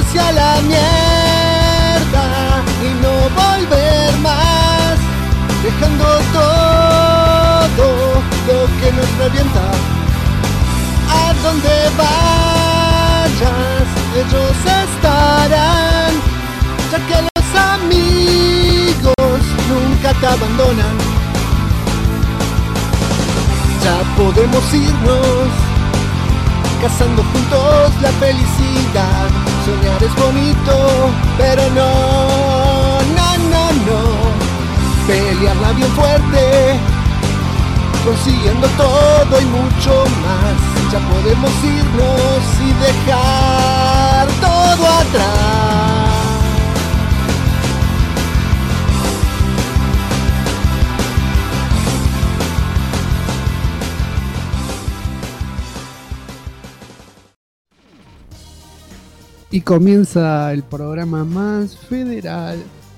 irse a la mierda y no volver más, dejando todo lo que nos revienta. A donde vayas, ellos estarán, ya que los amigos nunca te abandonan. Ya podemos irnos, cazando juntos la felicidad. Soñar es bonito, pero no, no, no, no. Pelearla bien fuerte, consiguiendo todo y mucho más. Ya podemos irnos y dejar todo atrás. Y comienza el programa más federal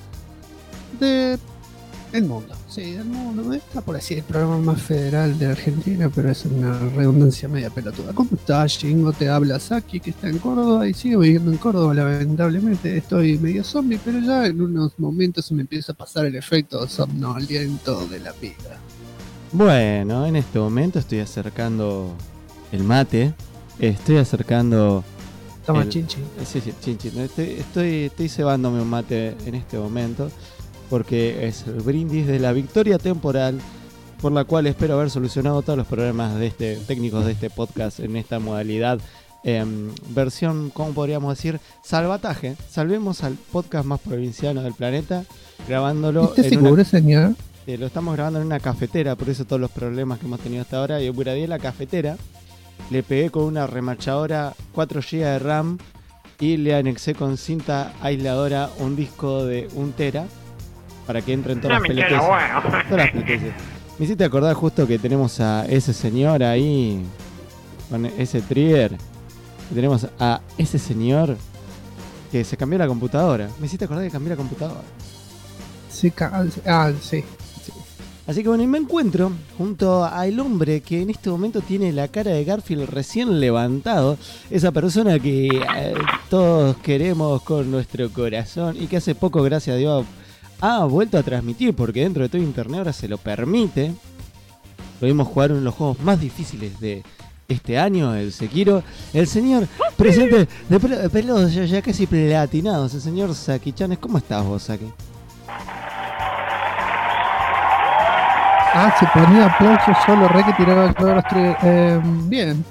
del mundo. Sí, del mundo. Está por así el programa más federal de Argentina, pero es una redundancia media pelotuda. ¿Cómo estás, Jingo? Te habla Saki, que está en Córdoba y sigo viviendo en Córdoba, lamentablemente. Estoy medio zombie, pero ya en unos momentos se me empieza a pasar el efecto somnoliento de la vida. Bueno, en este momento estoy acercando el mate. Estoy acercando... Toma, chinchi. Sí, chinchi. Estoy cebándome un mate en este momento, porque es el brindis de la victoria temporal, por la cual espero haber solucionado todos los problemas técnicos de este podcast en esta modalidad, versión, ¿cómo podríamos decir? Salvataje. Salvemos al podcast más provinciano del planeta, grabándolo ¿Estás seguro, señor? Lo estamos grabando en una cafetera, por eso todos los problemas que hemos tenido hasta ahora. Yo buradí la cafetera, le pegué con una remachadora 4 GB de RAM y le anexé con cinta aisladora un disco de 1 TB para que entren todas las pelotudes. Todas las pelotudes. Me hiciste acordar justo que tenemos a ese señor ahí con ese trigger. Tenemos a ese señor que se cambió la computadora. Me hiciste acordar que cambió la computadora. Sí, sí. Así que bueno, y me encuentro junto al hombre que en este momento tiene la cara de Garfield recién levantado. Esa persona que todos queremos con nuestro corazón y que hace poco, gracias a Dios, ha vuelto a transmitir, porque dentro de todo internet ahora se lo permite. Lo vimos jugar uno de los juegos más difíciles de este año, el Sekiro. El señor presente de pelo ya casi platinados, el señor Saki-chan. ¿Cómo estás vos, Saki? Se ponía aplausos solo, re que tiraba todos los tres. Bien.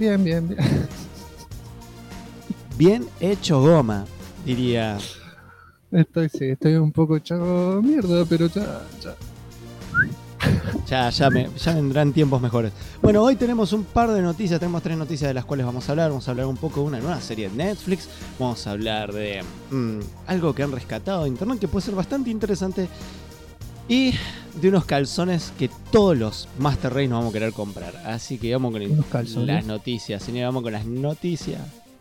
Bien hecho goma, diría. Estoy un poco echado mierda, pero Ya vendrán tiempos mejores. Bueno, hoy tenemos un par de noticias, tenemos 3 noticias de las cuales vamos a hablar. Vamos a hablar un poco de una nueva serie de Netflix. Vamos a hablar de algo que han rescatado de internet que puede ser bastante interesante. Y de unos calzones que todos los Master Race nos vamos a querer comprar. Así que vamos con las noticias. Señor, vamos con las noticias.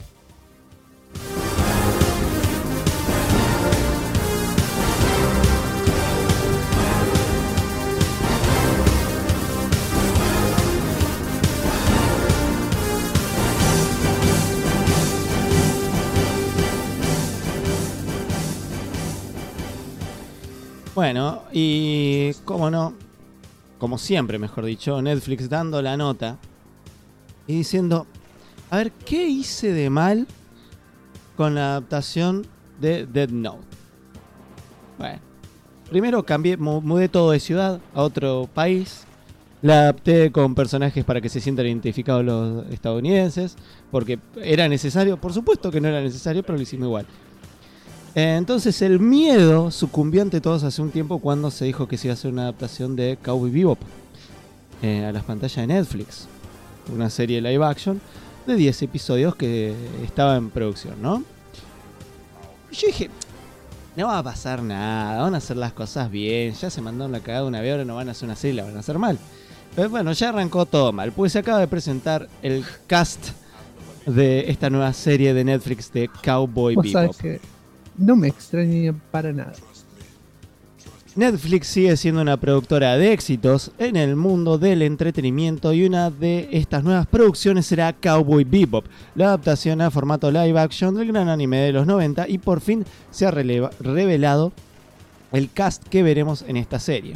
Bueno, y como siempre, mejor dicho, Netflix dando la nota y diciendo, a ver, ¿qué hice de mal con la adaptación de Death Note? Bueno, primero mudé todo de ciudad a otro país, la adapté con personajes para que se sientan identificados los estadounidenses, porque era necesario, por supuesto que no era necesario, pero lo hicimos igual. Entonces el miedo sucumbió ante todos hace un tiempo cuando se dijo que se iba a hacer una adaptación de Cowboy Bebop a las pantallas de Netflix. Una serie live action de 10 episodios que estaba en producción, ¿no? Yo dije, no va a pasar nada, van a hacer las cosas bien, ya se mandaron la cagada una vez, ahora no van a hacer una serie, la van a hacer mal. Pero bueno, ya arrancó todo mal, pues se acaba de presentar el cast de esta nueva serie de Netflix de Cowboy Bebop. No me extraña para nada. Netflix sigue siendo una productora de éxitos en el mundo del entretenimiento y una de estas nuevas producciones será Cowboy Bebop, la adaptación a formato live action del gran anime de los 90, y por fin se ha revelado el cast que veremos en esta serie.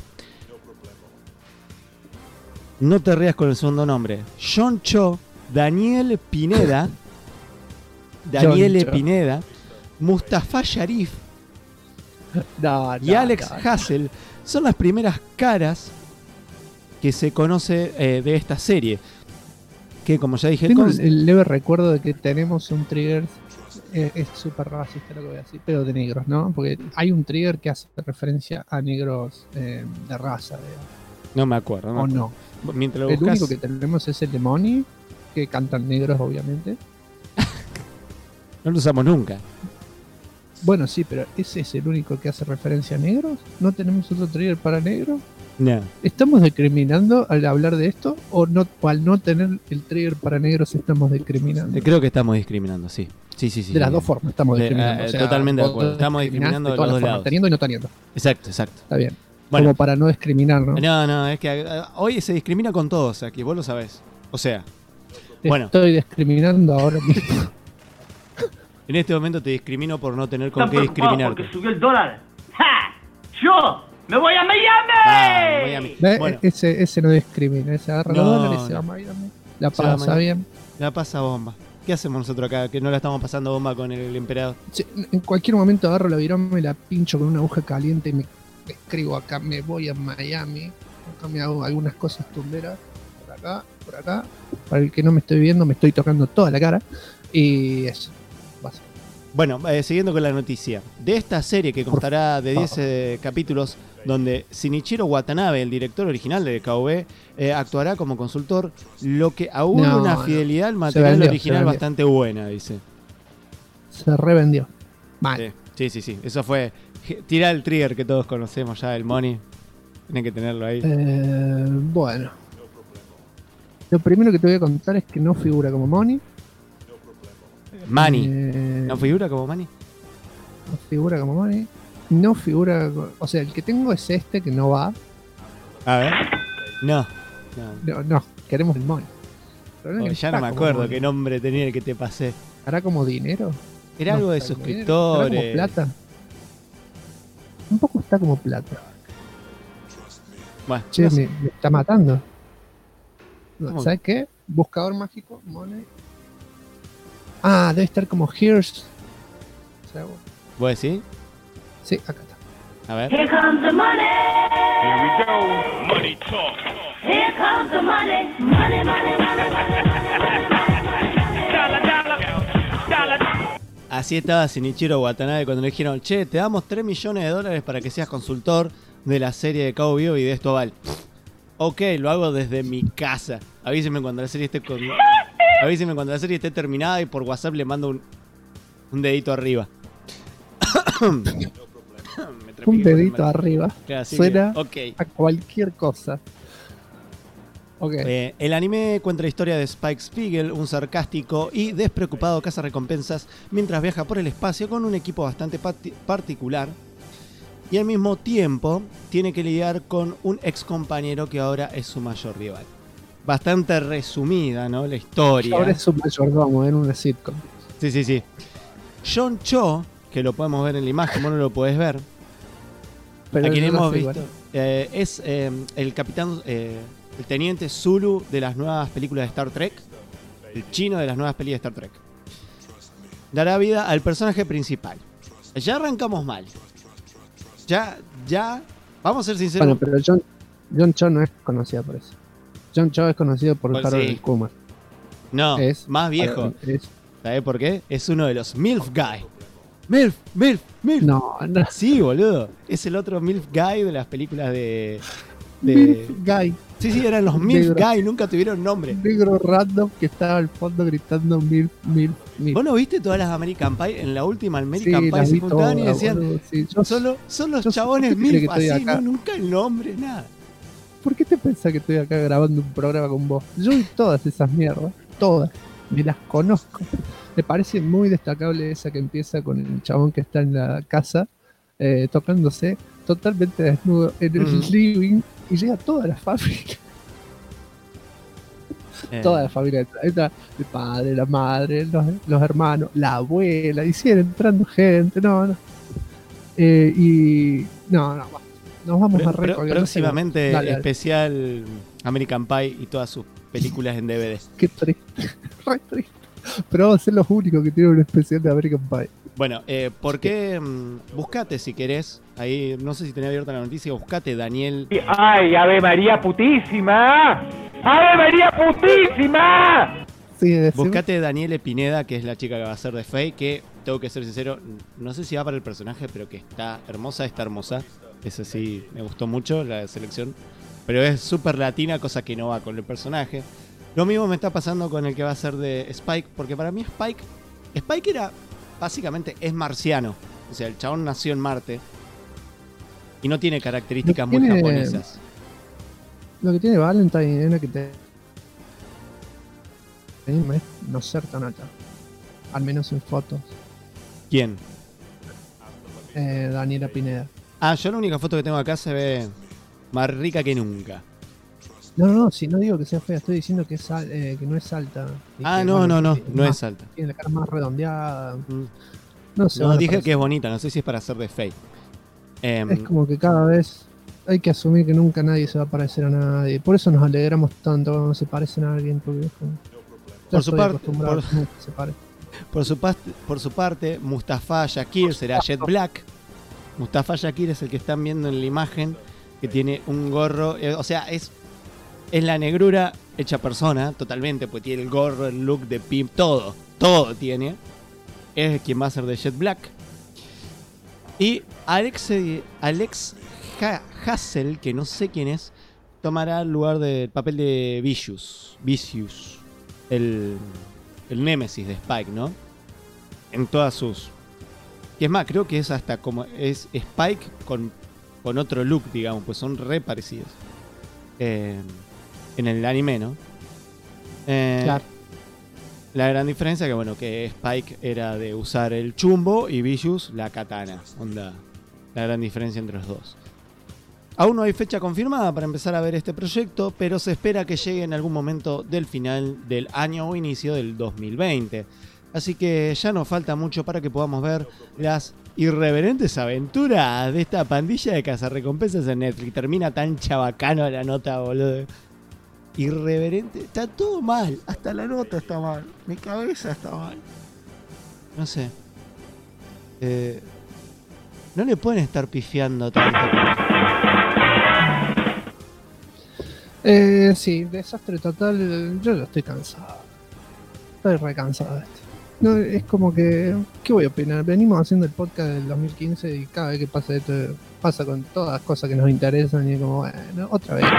No te rías con el segundo nombre. John Cho, Daniel Pineda, Mustafa Sharif y Alex Hassel son las primeras caras que se conoce de esta serie. Que, como ya dije, tengo el leve recuerdo de que tenemos un trigger, es súper racista lo que voy a decir, pero de negros, ¿no? Porque hay un trigger que hace referencia a negros de raza, digamos. No me acuerdo. ¿O no? Mientras lo el buscas... único que tenemos es el de Money, que cantan negros, obviamente. No lo usamos nunca. Bueno, sí, pero ¿ese es el único que hace referencia a negros? ¿No tenemos otro trigger para negros? No. ¿Estamos discriminando al hablar de esto? ¿O al no tener el trigger para negros estamos discriminando? Creo que estamos discriminando, sí. Sí. De las dos formas estamos discriminando. O sea, totalmente de acuerdo. Estamos discriminando de los dos lados. Teniendo y no teniendo. Exacto. Está bien. Bueno, como para no discriminar, ¿no? No, es que hoy se discrimina con todos aquí, vos lo sabés. O sea, bueno. Estoy discriminando ahora mismo. En este momento te discrimino por no tener con qué discriminarte. Porque subió el dólar. ¡Ja! ¡Yo me voy a Miami! Bueno. Ese no discrimina, ese agarra los dólares y se va a Miami. La pasa bien. La pasa bomba. ¿Qué hacemos nosotros acá? Que no la estamos pasando bomba con el emperador. Sí, en cualquier momento agarro la viroma y la pincho con una aguja caliente y me escribo acá, me voy a Miami. Acá me hago algunas cosas tumberas. Por acá. Para el que no me estoy viendo, me estoy tocando toda la cara. Y eso. Bueno, siguiendo con la noticia. De esta serie que constará de 10 capítulos, donde Shinichiro Watanabe, el director original de KOB, actuará como consultor, lo que aúna una fidelidad al material original bastante buena, dice. Se revendió. Mal. Sí. Eso fue... Tira el trigger que todos conocemos ya, el Money. Tienen que tenerlo ahí. Bueno. Lo primero que te voy a contar es que no figura como Money. Manny. ¿No figura como Manny? No figura como Money. No figura... O sea, el que tengo es este que no va. A ver. No. Queremos el Money. Ya no me acuerdo qué nombre tenía el que te pasé. ¿Hará como dinero? Era algo de suscriptores. ¿Hará como plata? Un poco está como plata. Bueno, che, no sé. me está matando. ¿Cómo? ¿Sabes qué? Buscador mágico, Money. Ah, debe estar como Here's. ¿Vos decís? Sí, acá está. A ver. Here comes the money. Here we go. Money talk. Here comes the money. Money. Dollar. Así estaba Shinichiro Watanabe cuando le dijeron, che, te damos $3 millones para que seas consultor de la serie de Cowboy Bebop y de esto vale. Ok, lo hago desde mi casa. Avíseme cuando la serie esté terminada y por WhatsApp le mando un dedito arriba. Un dedito arriba. Claro, suena okay. a cualquier cosa. Okay. El anime cuenta la historia de Spike Spiegel, un sarcástico y despreocupado cazarrecompensas, mientras viaja por el espacio con un equipo bastante particular. Y al mismo tiempo tiene que lidiar con un ex compañero que ahora es su mayor rival. Bastante resumida, ¿no? La historia. Ahora es su mayordomo en una sitcom. Sí. John Cho, que lo podemos ver en la imagen, vos no lo podés ver. Pero a quien no hemos sé, visto. Es el capitán, el teniente Zulu de las nuevas películas de Star Trek. El chino de las nuevas películas de Star Trek. Dará vida al personaje principal. Ya arrancamos mal. Ya, vamos a ser sinceros. Bueno, pero John Cho no es conocido por eso. John Cho es conocido por Pues Harold sí. Kumar. No, Es más viejo. Es, ¿Sabés por qué? Es uno de los MILF Guy. MILF. no. Sí, boludo. Es el otro MILF Guy de las películas de... Milf Guy. Sí, eran los MILF Negro. Guy, nunca tuvieron nombre. Un negro random que estaba al fondo gritando Milf. ¿Vos no viste todas las American Pie? En la última American Sí, Pie las se vi juntaban y todas, decían, boludo, sí. son los yo- chabones ¿por qué crees MILF, que estoy así, acá? no, nunca el nombre, nada. ¿Por qué te pensás que estoy acá grabando un programa con vos? Yo vi todas esas mierdas, todas. Me las conozco. Me parece muy destacable esa que empieza con el chabón que está en la casa tocándose totalmente desnudo en el Ujú. living y llega toda la familia. Toda la familia. Entra el padre, la madre, los hermanos, la abuela, y siguen entrando gente. No. Y. No, basta. Nos vamos a recolgar. Próximamente Dale. especial American Pie y todas sus películas en DVD. Qué triste. Re triste. Pero vamos a ser los únicos que tienen un especial de American Pie. Bueno, ¿por qué? Buscate si querés. Ahí, no sé si tenía abierta la noticia. Buscate Daniel. ¡Ay, Ave María putísima! ¡Ave María putísima! Sí, decime. Buscate Daniele Pineda, que es la chica que va a ser de Faye. Que tengo que ser sincero, no sé si va para el personaje, pero que está hermosa. Esa sí, me gustó mucho la selección. Pero es súper latina, cosa que no va con el personaje. Lo mismo me está pasando con el que va a ser de Spike, porque para mí Spike era, básicamente, es marciano. O sea, el chabón nació en Marte y no tiene características muy japonesas. Lo que tiene Valentine es que te es no ser tan alta. Al menos en fotos. ¿Quién? Daniela Pineda. Yo la única foto que tengo acá se ve más rica que nunca. No, si no digo que sea fea, estoy diciendo que que no es alta. Y que, No es alta. Tiene la cara más redondeada. Mm. No sé. No, dije que es bonita, no sé si es para hacer de Faye. Es como que cada vez hay que asumir que nunca nadie se va a parecer a nadie. Por eso nos alegramos tanto cuando se parecen a alguien. Porque es como, Por su parte, se parece. por su parte, Mustafa Shakir será Jet Black. Mustafa Shakir es el que están viendo en la imagen, que tiene un gorro, o sea, es la negrura hecha persona, totalmente, pues tiene el gorro, el look de pimp, todo tiene. Es quien va a ser de Jet Black. Y Alex Hassel, que no sé quién es, tomará el lugar del papel de Vicious, el némesis de Spike, ¿no? En todas sus... Y es más, creo que es hasta como... Es Spike con otro look, digamos, pues son re parecidos. En el anime, ¿no? Claro. La gran diferencia que, bueno, que Spike era de usar el chumbo y Vicious la katana. Onda, la gran diferencia entre los dos. Aún no hay fecha confirmada para empezar a ver este proyecto, pero se espera que llegue en algún momento del final del año o inicio del 2020. Así que ya nos falta mucho para que podamos ver las irreverentes aventuras de esta pandilla de cazarrecompensas en Netflix. Termina tan chabacano la nota, boludo. Irreverente, está todo mal, hasta la nota está mal, mi cabeza está mal. No sé. No le pueden estar pifiando tanto. Sí, desastre total. Yo ya estoy cansado. Estoy re cansado de esto. No, es como que... ¿Qué voy a opinar? Venimos haciendo el podcast del 2015 y cada vez que pasa esto, pasa con todas las cosas que nos interesan y es como, bueno, otra vez.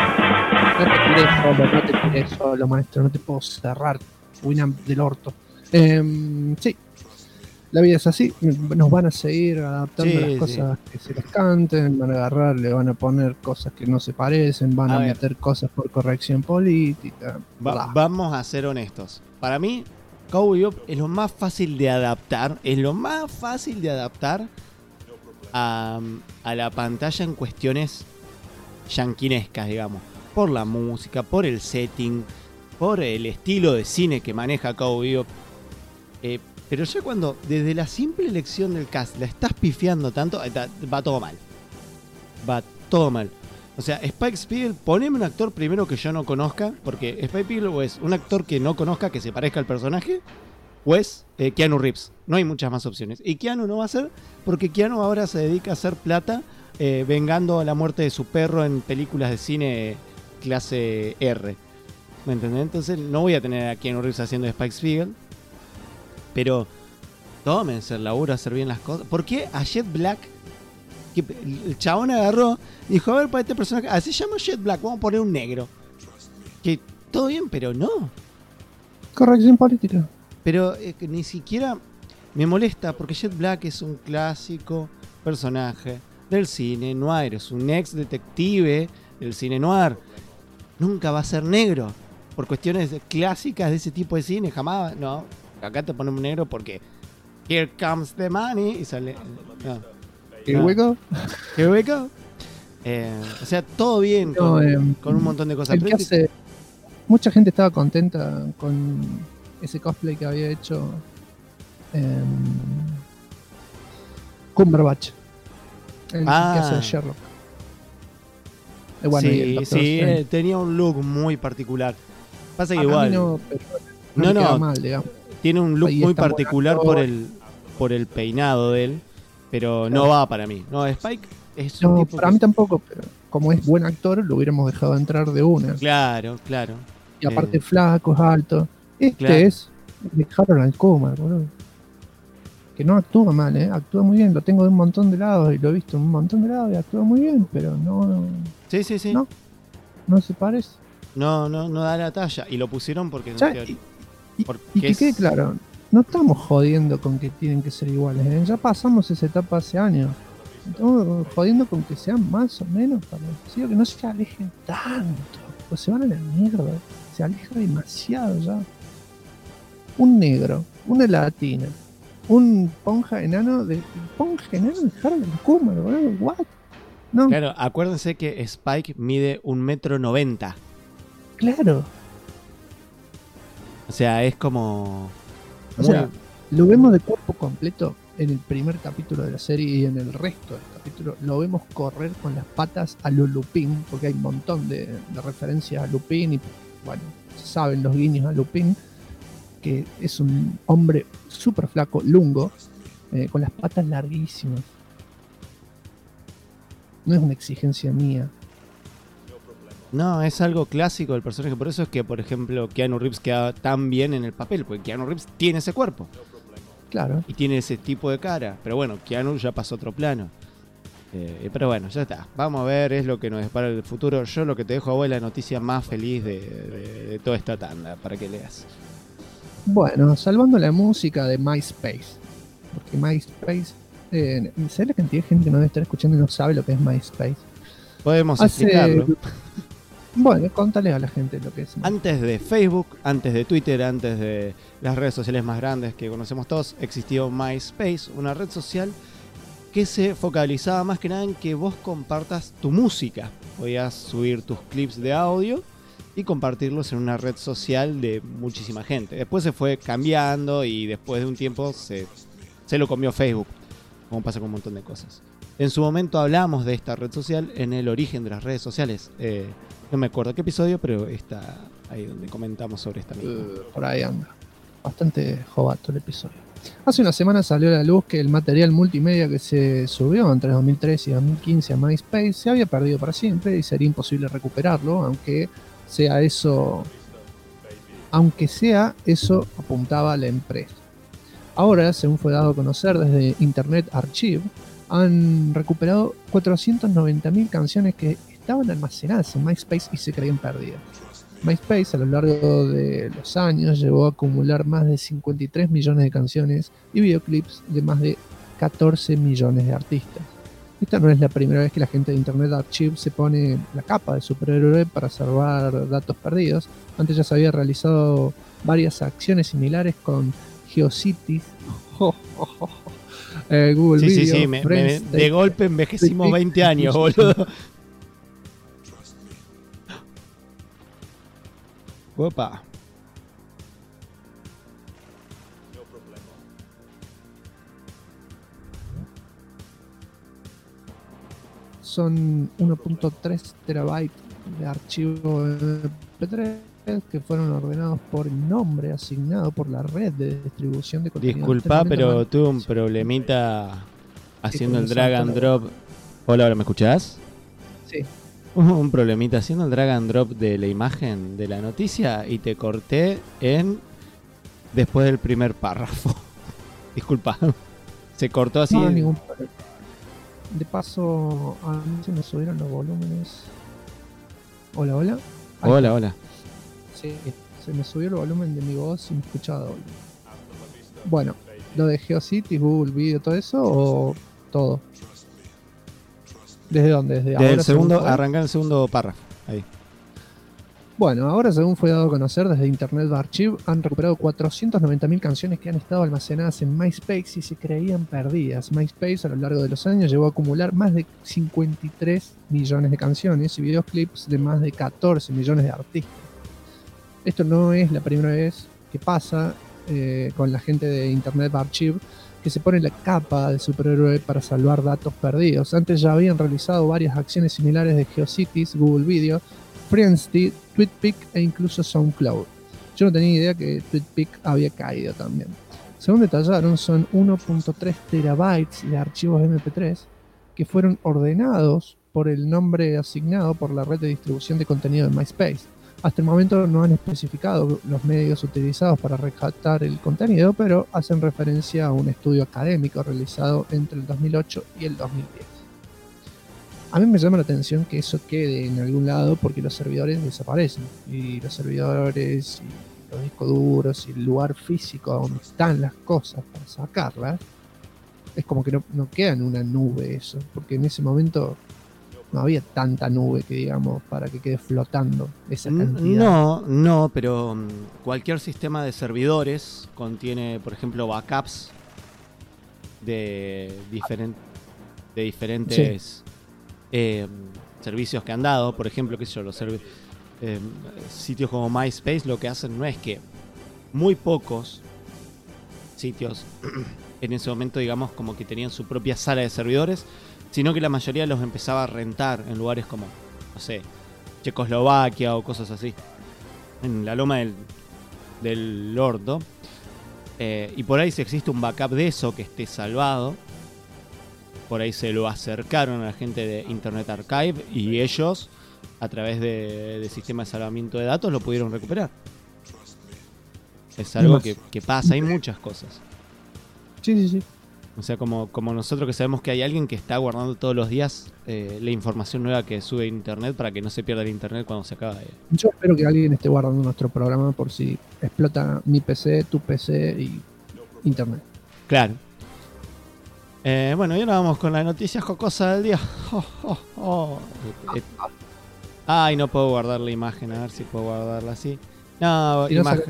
No te tires solo, maestro. No te puedo cerrar, Winamp del orto. Sí, la vida es así. Nos van a seguir adaptando las cosas que se les canten. Van a agarrar, le van a poner cosas que no se parecen. Van a meter cosas por corrección política. Vamos a ser honestos. Para mí, Cowboy Bebop es lo más fácil de adaptar. Es lo más fácil de adaptar a la pantalla en cuestiones yanquinescas, digamos. Por la música, por el setting, por el estilo de cine que maneja Cowboy Bebop. Pero ya cuando desde la simple elección del cast la estás pifiando tanto, va todo mal. Va todo mal. O sea, Spike Spiegel, poneme un actor primero que yo no conozca, porque Spike Spiegel o es un actor que no conozca, que se parezca al personaje, o es Keanu Reeves. No hay muchas más opciones. Y Keanu no va a ser, porque Keanu ahora se dedica a hacer plata vengando la muerte de su perro en películas de cine clase R. ¿Me entendés? Entonces no voy a tener a Keanu Reeves haciendo de Spike Spiegel. Pero tómense el laburo a hacer bien las cosas. ¿Por qué a Jet Black? Que el chabón agarró y dijo, a ver, para este personaje, así se llama Jet Black, vamos a poner un negro. Que todo bien, pero no. Corrección política. Pero que ni siquiera me molesta, porque Jet Black es un clásico personaje del cine noir. Es un ex detective del cine noir. Nunca va a ser negro. Por cuestiones clásicas de ese tipo de cine, jamás. No, acá te ponemos negro porque here comes the money y sale. No. ¿Qué hueco? ¿Qué hueco? O sea, todo bien No, con un montón de cosas. el que hace- mucha gente estaba contenta con ese cosplay que había hecho Cumberbatch, el que hace de Sherlock. Bueno, y el sí, Doctor sí, Strange. tenía un look muy particular. Pasa que A mí igual, no, pero No, le queda no. mal, digamos. tiene un look Ahí muy está buen particular actor. por el peinado de él, pero no Claro. va para mí. No, Spike es un No, tipo para que- mí tampoco, pero como es buen actor, lo hubiéramos dejado entrar de una. Claro, claro. Y aparte flaco, es alto. Este es de Harold Kumar, boludo. Que no actúa mal, actúa muy bien. Lo tengo de un montón de lados y lo he visto en un montón de lados y actúa muy bien, pero no Sí. no se parece. No da la talla. Y lo pusieron porque... Ya, y que quede claro, no estamos jodiendo con que tienen que ser iguales, ya pasamos esa etapa hace años. Estamos jodiendo con que sean más o menos parecidos, que no se alejen tanto, pues se van a la mierda, se aleja demasiado ya. Un negro, una latina, un ponja enano de Harold Kumar, boludo, what? No, Claro, acuérdense que Spike mide 1,90 m. claro. O sea, es como... O sea, lo vemos de cuerpo completo en el primer capítulo de la serie y en el resto del capítulo. Lo vemos correr con las patas a lo Lupin, porque hay un montón de referencias a Lupin y, bueno, se saben los guiños a Lupin, que es un hombre súper flaco, lungo, con las patas larguísimas. No es una exigencia mía. No, es algo clásico del personaje. Por eso es que, por ejemplo, Keanu Reeves queda tan bien en el papel, porque Keanu Reeves tiene ese cuerpo. Claro. Y tiene ese tipo de cara. Pero bueno, Keanu ya pasó a otro plano. Pero bueno, ya está. Vamos a ver, es lo que nos depara el futuro. Yo lo que te dejo a vos es la noticia más feliz de toda esta tanda, para que leas. Bueno, salvando la música de MySpace. Porque MySpace... ¿sabes la cantidad de gente que nos debe estar escuchando y no sabe lo que es MySpace? Podemos explicarlo. Bueno, contale a la gente lo que es. Antes de Facebook, antes de Twitter, antes de las redes sociales más grandes que conocemos todos, existió MySpace, una red social que se focalizaba más que nada en que vos compartas tu música. Podías subir tus clips de audio y compartirlos en una red social de muchísima gente. Después se fue cambiando y después de un tiempo se lo comió Facebook, como pasa con un montón de cosas. En su momento hablamos de esta red social en el origen de las redes sociales. No me acuerdo qué episodio, pero está ahí donde comentamos sobre esta misma. Por ahí anda. Bastante jovato el episodio. Hace una semana salió a la luz que el material multimedia que se subió entre 2013 y 2015 a MySpace se había perdido para siempre y sería imposible recuperarlo, aunque sea eso apuntaba la empresa. Ahora, según fue dado a conocer desde Internet Archive, han recuperado 490.000 canciones que estaban almacenadas en MySpace y se creían perdidas. MySpace a lo largo de los años llegó a acumular más de 53 millones de canciones y videoclips de más de 14 millones de artistas. Esta no es la primera vez que la gente de Internet Archive se pone la capa de superhéroe para salvar datos perdidos. Antes ya se había realizado varias acciones similares con GeoCities, Google Video, Sí, de golpe envejecimos 20 años, boludo. Opa. Son 1.3 terabytes de archivo MP3 que fueron ordenados por nombre asignado por la red de distribución de contenido. Disculpa, pero tuve un problemita haciendo el drag and drop. Hola, ¿me escuchás? Sí. Un problemita haciendo el drag and drop de la imagen de la noticia y te corté después del primer párrafo. Disculpa. Se cortó así. No, ningún problema. De paso, a mí se me subieron los volúmenes. Hola. Hola. Sí, se me subió el volumen de mi voz sin escuchar doble. Bueno, ¿lo de GeoCities, Google Video, todo eso o todo? ¿Desde dónde? ¿Desde ahora? El segundo, arrancar el segundo párrafo. Ahí. Bueno, ahora según fue dado a conocer desde Internet Archive, han recuperado 490.000 canciones que han estado almacenadas en MySpace y se creían perdidas. MySpace a lo largo de los años llegó a acumular más de 53 millones de canciones y videoclips de más de 14 millones de artistas. Esto no es la primera vez que pasa con la gente de Internet Archive, que se pone la capa de superhéroe para salvar datos perdidos. Antes ya habían realizado varias acciones similares de GeoCities, Google Video, Friendster, TweetPic e incluso SoundCloud. Yo no tenía idea que TweetPic había caído también. Según detallaron, son 1.3 terabytes de archivos MP3 que fueron ordenados por el nombre asignado por la red de distribución de contenido de MySpace. Hasta el momento no han especificado los medios utilizados para rescatar el contenido, pero hacen referencia a un estudio académico realizado entre el 2008 y el 2010. A mí me llama la atención que eso quede en algún lado porque los servidores desaparecen. Y los servidores, y los discos duros, y el lugar físico donde están las cosas para sacarlas, es como que no queda en una nube eso. Porque en ese momento no había tanta nube que digamos para que quede flotando esa cantidad. No, pero cualquier sistema de servidores contiene, por ejemplo, backups de diferentes... Sí. Servicios que han dado, por ejemplo, qué sé yo, los sitios como MySpace lo que hacen no es que muy pocos sitios en ese momento, digamos, como que tenían su propia sala de servidores, sino que la mayoría los empezaba a rentar en lugares como, no sé, Checoslovaquia o cosas así, en la loma del orto, y por ahí si existe un backup de eso que esté salvado, por ahí se lo acercaron a la gente de Internet Archive y ellos, a través de sistema de salvamiento de datos, lo pudieron recuperar. Es algo que pasa, hay muchas cosas. Sí. O sea, como nosotros que sabemos que hay alguien que está guardando todos los días la información nueva que sube a Internet para que no se pierda el Internet cuando se acaba de... Yo espero que alguien esté guardando nuestro programa por si explota mi PC, tu PC y Internet. Claro. Bueno, y ahora vamos con la noticia jocosa del día. Ay, no puedo guardar la imagen, a ver si puedo guardarla así. No, imagen.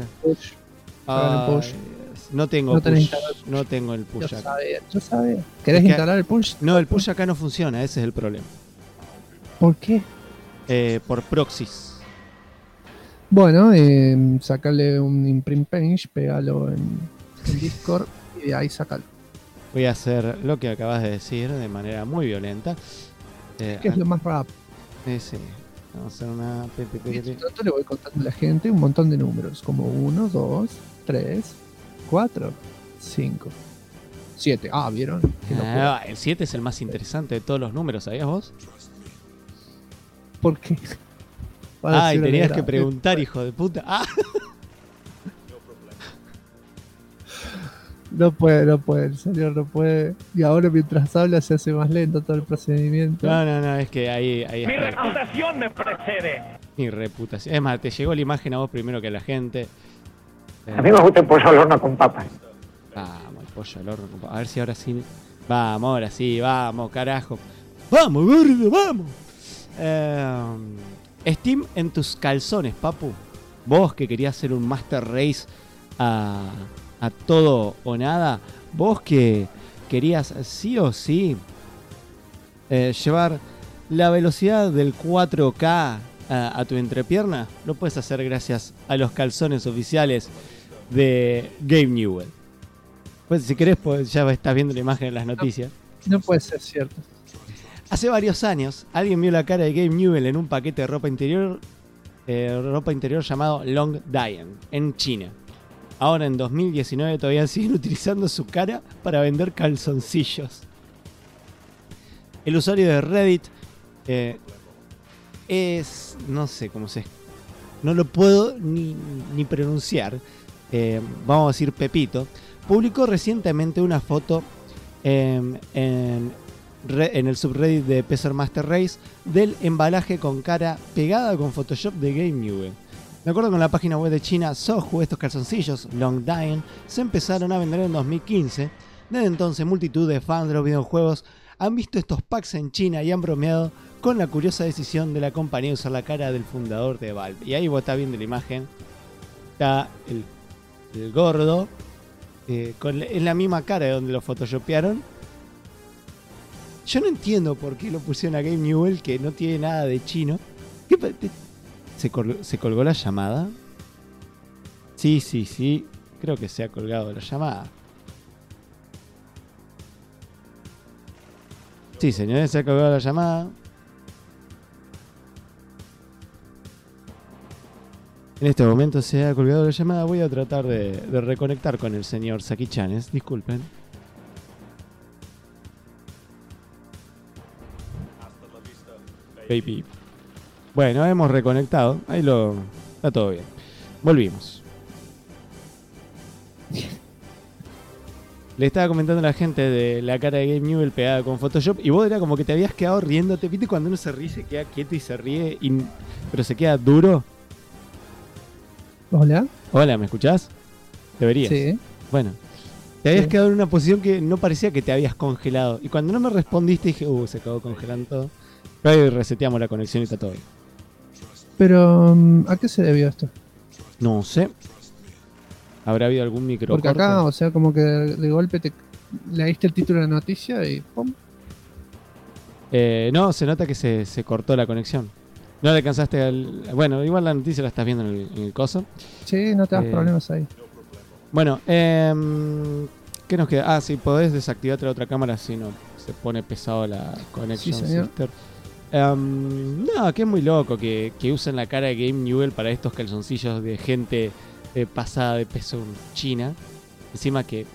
No tengo push. No tengo el push acá. Yo sabía. ¿Querés instalar el push? No, el push acá no funciona, ese es el problema. ¿Por qué? Por proxies. Bueno, sacarle un imprint page, pégalo en Discord y de ahí sacalo. Voy a hacer lo que acabas de decir de manera muy violenta. ¿Qué es lo más rápido? Sí. Vamos a hacer una... Yo le voy contando a la gente un montón de números, como 1, 2, 3, 4, 5, 7. Ah, ¿vieron? El 7 es el más interesante de todos los números, ¿sabías vos? ¿Por qué? Ay, tenías que preguntar, hijo de puta. ¡Ah! No puede, el señor no puede. Y ahora mientras habla se hace más lento todo el procedimiento. No, es que ahí Mi reputación me precede. Mi reputación. Es más, te llegó la imagen a vos primero que a la gente. A mí me gusta el pollo al horno con papas. Vamos, el pollo al horno con papas. A ver si ahora sí. Vamos, ahora sí, vamos, carajo. Vamos, gordo, vamos. Steam en tus calzones, papu. Vos que querías hacer un Master Race a todo o nada, vos que querías sí o sí llevar la velocidad del 4K a tu entrepierna, lo puedes hacer gracias a los calzones oficiales de Gabe Newell. Pues si querés, pues ya estás viendo la imagen en las noticias. No puede ser cierto. Hace varios años alguien vio la cara de Gabe Newell en un paquete de ropa interior llamado Long Diane en China. Ahora en 2019 todavía siguen utilizando su cara para vender calzoncillos. El usuario de Reddit es... no sé cómo se... no lo puedo ni pronunciar. Vamos a decir Pepito. Publicó recientemente una foto en el subreddit de PC Master Race del embalaje con cara pegada con Photoshop de Gabe Newell. De acuerdo con la página web de China Sohu, estos calzoncillos Long Diane se empezaron a vender en 2015. Desde entonces multitud de fans de los videojuegos han visto estos packs en China y han bromeado con la curiosa decisión de la compañía de usar la cara del fundador de Valve. Y ahí vos estás viendo la imagen. Está el gordo. Es la misma cara de donde lo photoshopearon. Yo no entiendo por qué lo pusieron a Gabe Newell, que no tiene nada de chino. ¿Se colgó la llamada? Sí. Creo que se ha colgado la llamada. Sí, señores, se ha colgado la llamada. En este momento se ha colgado la llamada. Voy a tratar de reconectar con el señor Saki Chanes. Disculpen. Baby. Bueno, hemos reconectado. Está todo bien. Volvimos. Le estaba comentando a la gente de la cara de Gabe Newell pegada con Photoshop. Y vos era como que te habías quedado riéndote. ¿Viste cuando uno se ríe, se queda quieto y se ríe? Pero se queda duro. Hola. Hola, ¿me escuchás? Deberías. Sí. Bueno. Te habías quedado en una posición que no parecía que te habías congelado. Y cuando no me respondiste dije, se acabó congelando todo. Pero ahí reseteamos la conexión y está todo bien. Pero, ¿a qué se debió esto? No sé. ¿Habrá habido algún micro Porque corte? acá, o sea, como que de golpe te leíste el título de la noticia y ¡pum! No, se nota que se cortó la conexión. No le alcanzaste al... Bueno, igual la noticia la estás viendo en el coso. Sí, no te das problemas ahí. Bueno, ¿qué nos queda? Sí, podés desactivar la otra cámara si no se pone pesado la conexión. Sí, señor. Sister. No, que es muy loco que usen la cara de Gabe Newell para estos calzoncillos de gente pasada de peso en China. Encima que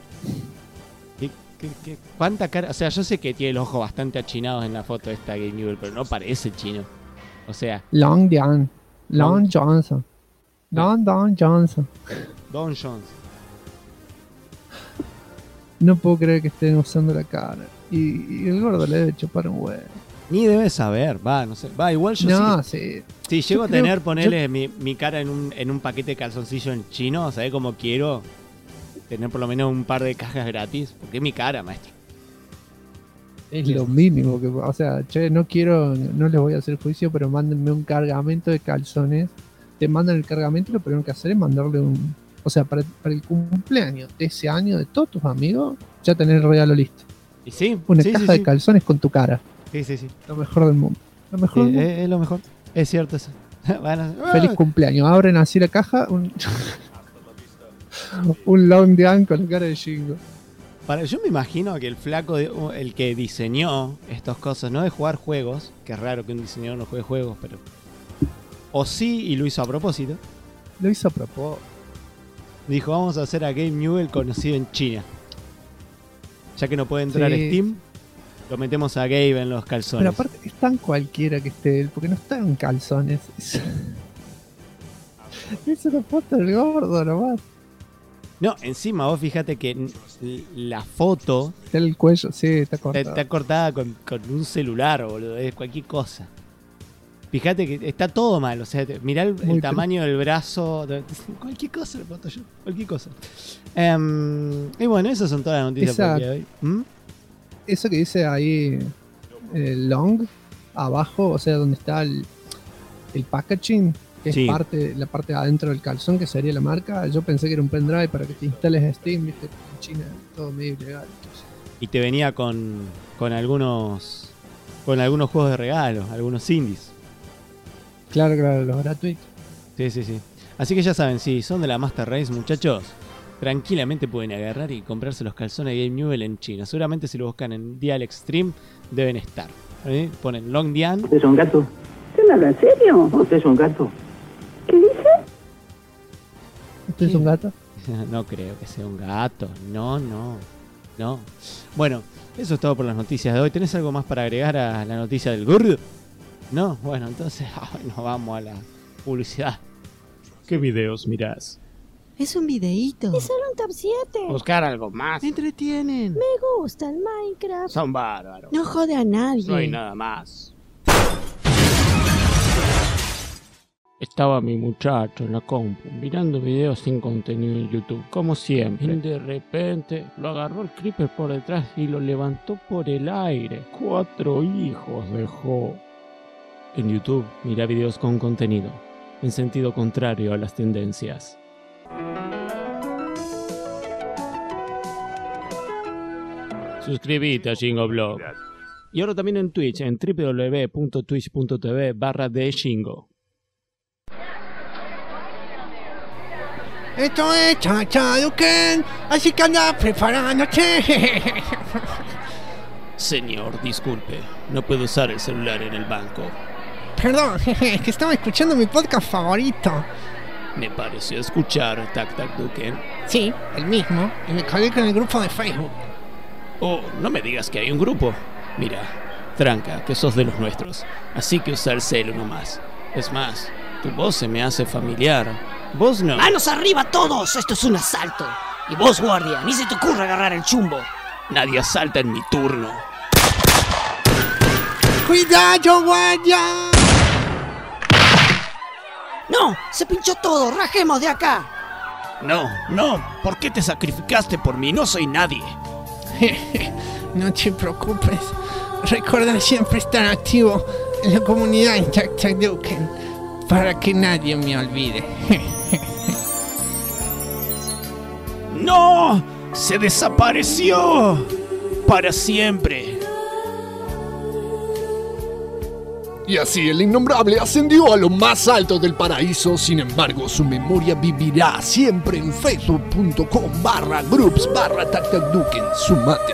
¿cuánta cara? O sea, yo sé que tiene los ojos bastante achinados en la foto de esta Gabe Newell, pero no parece chino. O sea, Long Johnson. Don Johnson. Don Jones. No puedo creer que estén usando la cara. Y el gordo le debe chupar un huevo. Ni debe saber, no sé. Igual yo No, sí. sí. Si llego a creo- tener, ponerle mi cara en un paquete de calzoncillo en chino, ¿sabés cómo quiero? Tener por lo menos un par de cajas gratis. Porque es mi cara, maestro. Es lo mínimo que, o sea, no les voy a hacer juicio, pero mándenme un cargamento de calzones. Te mandan el cargamento y lo primero que hacer es mandarle o sea, para el cumpleaños de ese año de todos tus amigos, ya tener el regalo listo. Y sí, Una sí, caja sí, de sí. calzones con tu cara. Sí. Lo mejor del mundo. Lo mejor del mundo. Es lo mejor. Es cierto eso. Bueno, Feliz cumpleaños. Abren así la caja. Un long Dian con la cara de Shingo. yo me imagino que el flaco, el que diseñó estas cosas, no de jugar juegos, que es raro que un diseñador no juegue juegos, pero... O sí, y lo hizo a propósito. Lo hizo a propósito. Dijo, vamos a hacer a Gabe Newell conocido en China. Ya que no puede entrar Sí. Steam, lo metemos a Gabe en los calzones. Pero aparte es tan cualquiera que esté él, porque no está en calzones. Es una foto del gordo nomás. No, encima vos fíjate que la foto Está el cuello, sí, está cortado. está cortada con un celular, boludo. Es cualquier cosa. Fíjate que está todo mal. O sea, mirá Muy el tamaño del brazo. Cualquier cosa le foto yo. Cualquier cosa. Y bueno, esas son todas las noticias por el día de hoy. ¿Mm? Eso que dice ahí long, abajo, o sea, donde está el packaging, que Sí. es la parte de adentro del calzón, que sería la marca. Yo pensé que era un pendrive para que te instales Steam, viste, en China todo medio ilegal. Y te venía con algunos juegos de regalo, algunos indies. Claro, los gratuitos. Sí. Así que ya saben, si son de la Master Race, muchachos, tranquilamente pueden agarrar y comprarse los calzones de Gabe Newell en China. Seguramente si lo buscan en Dial Extreme deben estar. Ponen Long Dian. ¿Usted es un gato? ¿Usted me habla en serio? ¿Usted es un gato? ¿Qué dice? ¿Usted es un gato? No creo que sea un gato. No. Bueno, eso es todo por las noticias de hoy. ¿Tenés algo más para agregar a la noticia del gordo? No, bueno, entonces nos vamos a la publicidad. ¿Qué videos mirás? Es un videíto. Es solo un top 7. Buscar algo más. Entretienen. Me gusta el Minecraft. Son bárbaros. No jode a nadie. No hay nada más. Estaba mi muchacho en la compu mirando videos sin contenido en YouTube, como siempre. Y de repente lo agarró el creeper por detrás y lo levantó por el aire. 4 hijos dejó. En YouTube, mira videos con contenido, en sentido contrario a las tendencias. Suscríbete a Jingoblog. Y ahora también en Twitch, en www.twitch.tv/thejingo. Esto es Chachaduken, así que anda preparándote. Señor, disculpe, no puedo usar el celular en el banco. Perdón, es que estaba escuchando mi podcast favorito. Me pareció escuchar Tac Tac Duken. Sí, el mismo, y me colgué con el grupo de Facebook. Oh, no me digas que hay un grupo. Mira, tranca, que sos de los nuestros, así que usa el celu nomás. Es más, tu voz se me hace familiar. Vos no. ¡Manos arriba todos! Esto es un asalto. Y vos, guardia, ni se te ocurra agarrar el chumbo. Nadie asalta en mi turno. ¡Cuidado, guardia! ¡No! ¡Se pinchó todo! ¡Rajemos de acá! No, ¿por qué te sacrificaste por mí? No soy nadie. No te preocupes. Recuerda siempre estar activo en la comunidad en Chachaduken para que nadie me olvide. ¡No! ¡Se desapareció! ¡Para siempre! Y así el innombrable ascendió a lo más alto del paraíso. Sin embargo, su memoria vivirá siempre en facebook.com/groups/tactacduken. Sumate.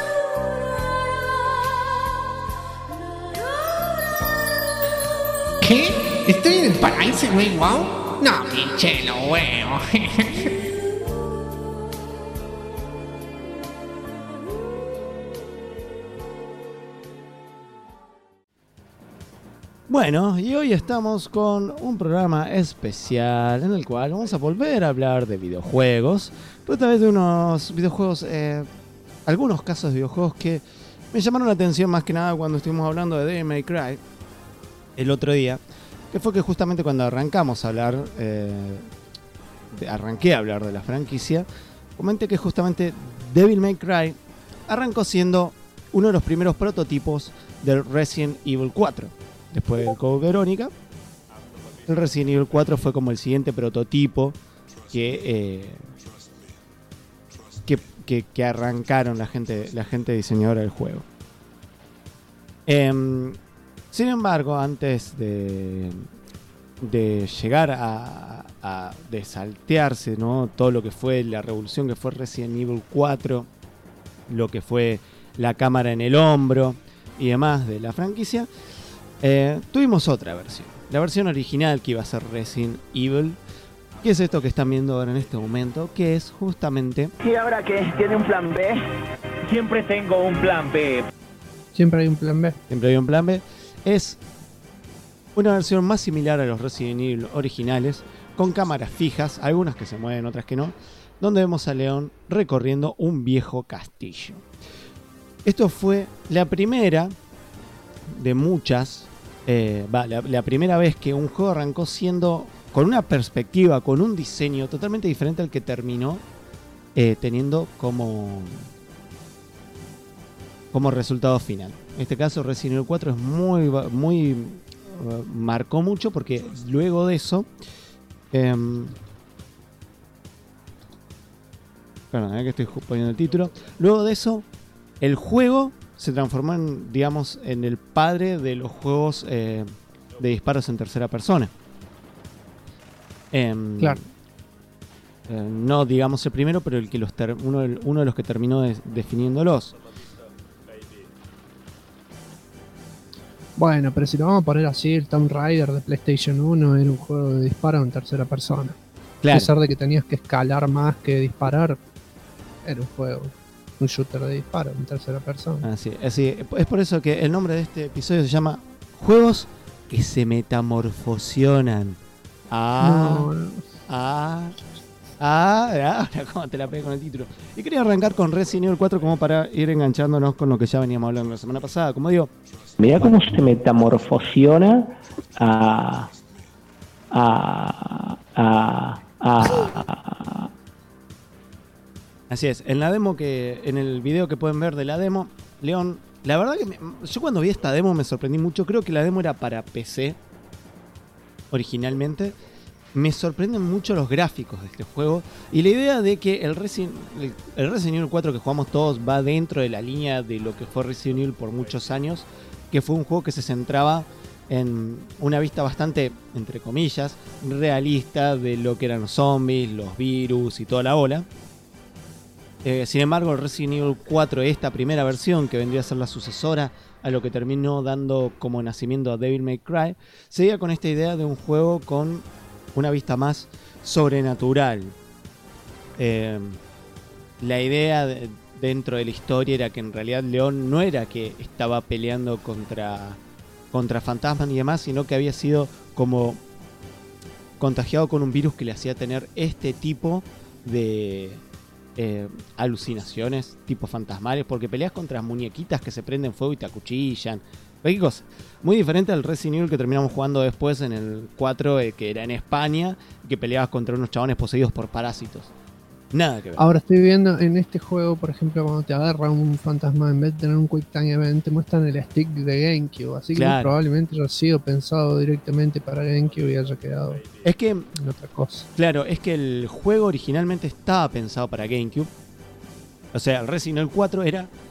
¿Qué? ¿Estoy en el paraíso, güey? ¿Wow? No, pinche lo huevo. Bueno, y hoy estamos con un programa especial en el cual vamos a volver a hablar de videojuegos, pero esta vez de unos videojuegos, algunos casos de videojuegos que me llamaron la atención más que nada cuando estuvimos hablando de Devil May Cry el otro día, que fue que justamente cuando arrancamos a hablar, arranqué a hablar de la franquicia, comenté que justamente Devil May Cry arrancó siendo uno de los primeros prototipos del Resident Evil 4. Después del Code Verónica, el Resident Evil 4 fue como el siguiente prototipo que arrancaron la gente diseñadora del juego. Sin embargo, antes de llegar de saltearse, ¿no?, todo lo que fue la revolución que fue Resident Evil 4, lo que fue la cámara en el hombro y demás de la franquicia, tuvimos otra versión, la versión original que iba a ser Resident Evil, que es esto que están viendo ahora en este momento, que es justamente... ¿Y ahora qué? ¿Tiene un plan B? Siempre tengo un plan B. Siempre hay un plan B. Siempre hay un plan B. Es una versión más similar a los Resident Evil originales, con cámaras fijas, algunas que se mueven, otras que no, donde vemos a Leon recorriendo un viejo castillo. Esto fue la primera de muchas... la primera vez que un juego arrancó siendo con una perspectiva, con un diseño totalmente diferente al que terminó teniendo como resultado final. En este caso Resident Evil 4 es muy marcó mucho porque luego de eso perdón, que estoy poniendo el título. Luego de eso el juego se transformó en el padre de los juegos de disparos en tercera persona. Claro. No digamos el primero, pero uno de los que terminó definiéndolos. Bueno, pero si lo vamos a poner así, el Tomb Raider de PlayStation 1 era un juego de disparo en tercera persona. Claro. A pesar de que tenías que escalar más que disparar, era un juego, un shooter de disparo en tercera persona. Así, es por eso que el nombre de este episodio se llama Juegos que se metamorfosionan. Ahora cómo te la pegué con el título. Y quería arrancar con Resident Evil 4 como para ir enganchándonos con lo que ya veníamos hablando la semana pasada. Como digo, Mirá cómo se metamorfosiona así es, en el video que pueden ver de la demo, Leon La verdad que yo cuando vi esta demo me sorprendí mucho. Creo que la demo era para PC originalmente. Me sorprenden mucho los gráficos de este juego. Y la idea de que el Resident Evil 4 que jugamos todos va dentro de la línea de lo que fue Resident Evil por muchos años. Que fue un juego que se centraba en una vista bastante, entre comillas, realista de lo que eran los zombies, los virus y toda la ola. Sin embargo, el Resident Evil 4, esta primera versión, que vendría a ser la sucesora a lo que terminó dando como nacimiento a Devil May Cry, seguía con esta idea de un juego con una vista más sobrenatural. La idea dentro de la historia era que en realidad Leon no era que estaba peleando contra fantasmas ni demás, sino que había sido como contagiado con un virus que le hacía tener este tipo de alucinaciones tipo fantasmales, porque peleas contra muñequitas que se prenden fuego y te acuchillan. Cualquier cosa. Muy diferente al Resident Evil que terminamos jugando después en el 4, que era en España, que peleabas contra unos chabones poseídos por parásitos. Nada que ver. Ahora estoy viendo en este juego, por ejemplo, cuando te agarra un fantasma, en vez de tener un Quick Time Event, te muestran el stick de GameCube. Así que Claro. probablemente haya sido pensado directamente para GameCube y haya quedado Es que, en otra cosa. claro, es que el juego originalmente estaba pensado para GameCube. O sea, el Resident Evil 4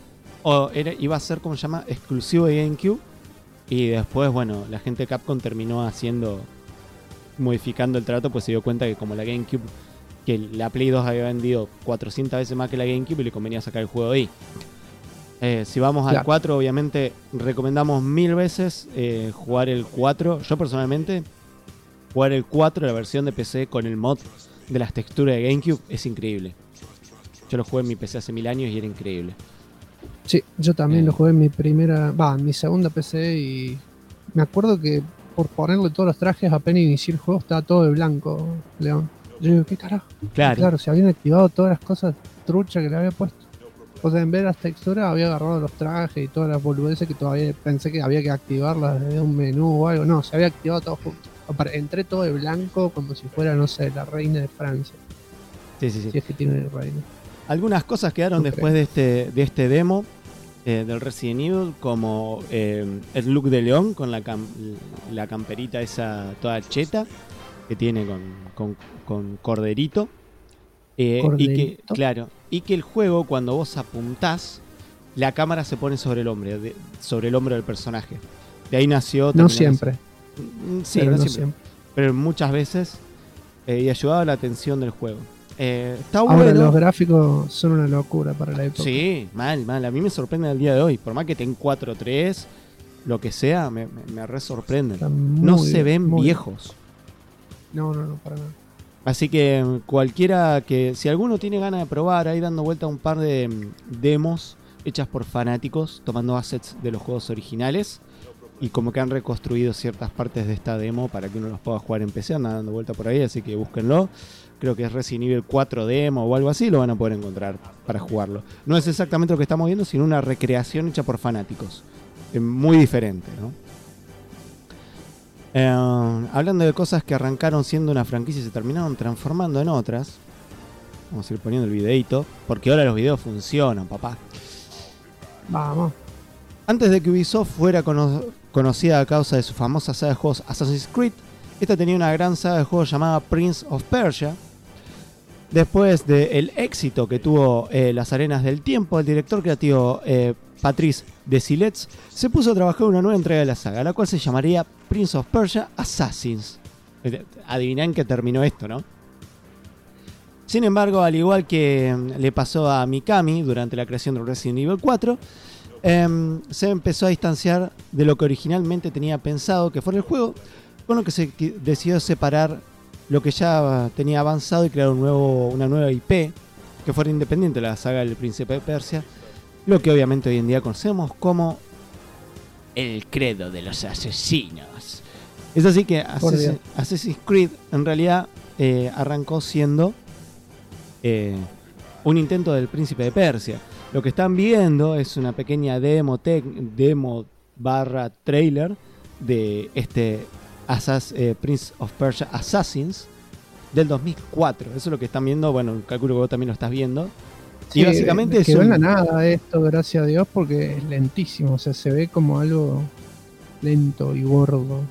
iba a ser, como se llama, exclusivo de GameCube. Y después, bueno, la gente de Capcom terminó modificando el trato, pues se dio cuenta que como la GameCube, que la Play 2 había vendido 400 veces más que la GameCube, y le convenía sacar el juego de ahí. Si vamos al Claro. 4, obviamente recomendamos 1000 veces jugar el 4. Yo personalmente, jugar el 4, la versión de PC con el mod de las texturas de GameCube, es increíble. Yo lo jugué en mi PC hace 1000 años y era increíble. Sí, yo también lo jugué en en mi segunda PC y me acuerdo que por ponerle todos los trajes apenas inicié el juego estaba todo de blanco, León. Yo digo, ¿qué carajo? Claro. Se habían activado todas las cosas truchas que le había puesto. O sea, en vez de las texturas había agarrado los trajes y todas las boludeces que todavía pensé que había que activarlas desde un menú o algo. No, se había activado todo junto. Entré todo de blanco como si fuera, no sé, la reina de Francia. Sí. Si es que tiene reina. Algunas cosas quedaron No después de este demo del Resident Evil, como el look de León con la camperita esa toda cheta que tiene con corderito. Corderito. Y que el juego, cuando vos apuntás, la cámara se pone sobre el hombro del personaje. De ahí nació... No siempre. Sí, pero no no siempre. siempre. Pero muchas veces, y ayudaba a la atención del juego. Está Ahora bueno. los gráficos son una locura para la época. Sí, mal. A mí me sorprende al día de hoy. Por más que tenga 4.3, lo que sea, me re sorprenden. Está muy No se ven muy viejos. No, para nada. Así que cualquiera que, si alguno tiene ganas de probar, ahí dando vuelta un par de demos hechas por fanáticos, tomando assets de los juegos originales, y como que han reconstruido ciertas partes de esta demo para que uno los pueda jugar en PC, andan dando vuelta por ahí, así que búsquenlo. Creo que es Resident Evil 4 demo o algo así, lo van a poder encontrar para jugarlo. No es exactamente lo que estamos viendo, sino una recreación hecha por fanáticos. Muy diferente, ¿no? Hablando de cosas que arrancaron siendo una franquicia y se terminaron transformando en otras. Vamos a ir poniendo el videito, porque ahora los videos funcionan, papá. Vamos. Antes de que Ubisoft fuera conocida a causa de su famosa saga de juegos Assassin's Creed, esta tenía una gran saga de juegos llamada Prince of Persia. Después del éxito que tuvo Las Arenas del Tiempo, el director creativo Patrice Desilets se puso a trabajar en una nueva entrega de la saga, la cual se llamaría Prince of Persia Assassins. Adivinan que terminó esto, ¿no? Sin embargo, al igual que le pasó a Mikami durante la creación de Resident Evil 4, se empezó a distanciar de lo que originalmente tenía pensado que fuera el juego, con lo que se decidió separar lo que ya tenía avanzado y crear una nueva IP que fuera independiente de la saga del Príncipe de Persia, lo que obviamente hoy en día conocemos como el credo de los asesinos. Es así que Assassin's Creed en realidad arrancó siendo un intento del Príncipe de Persia. Lo que están viendo es una pequeña demo barra trailer de este Prince of Persia Assassins del 2004. Eso es lo que están viendo. Bueno, calculo que vos también lo estás viendo. Y básicamente es quedó en la un... nada esto, gracias a Dios, porque es lentísimo. O sea, se ve como algo lento y gordo.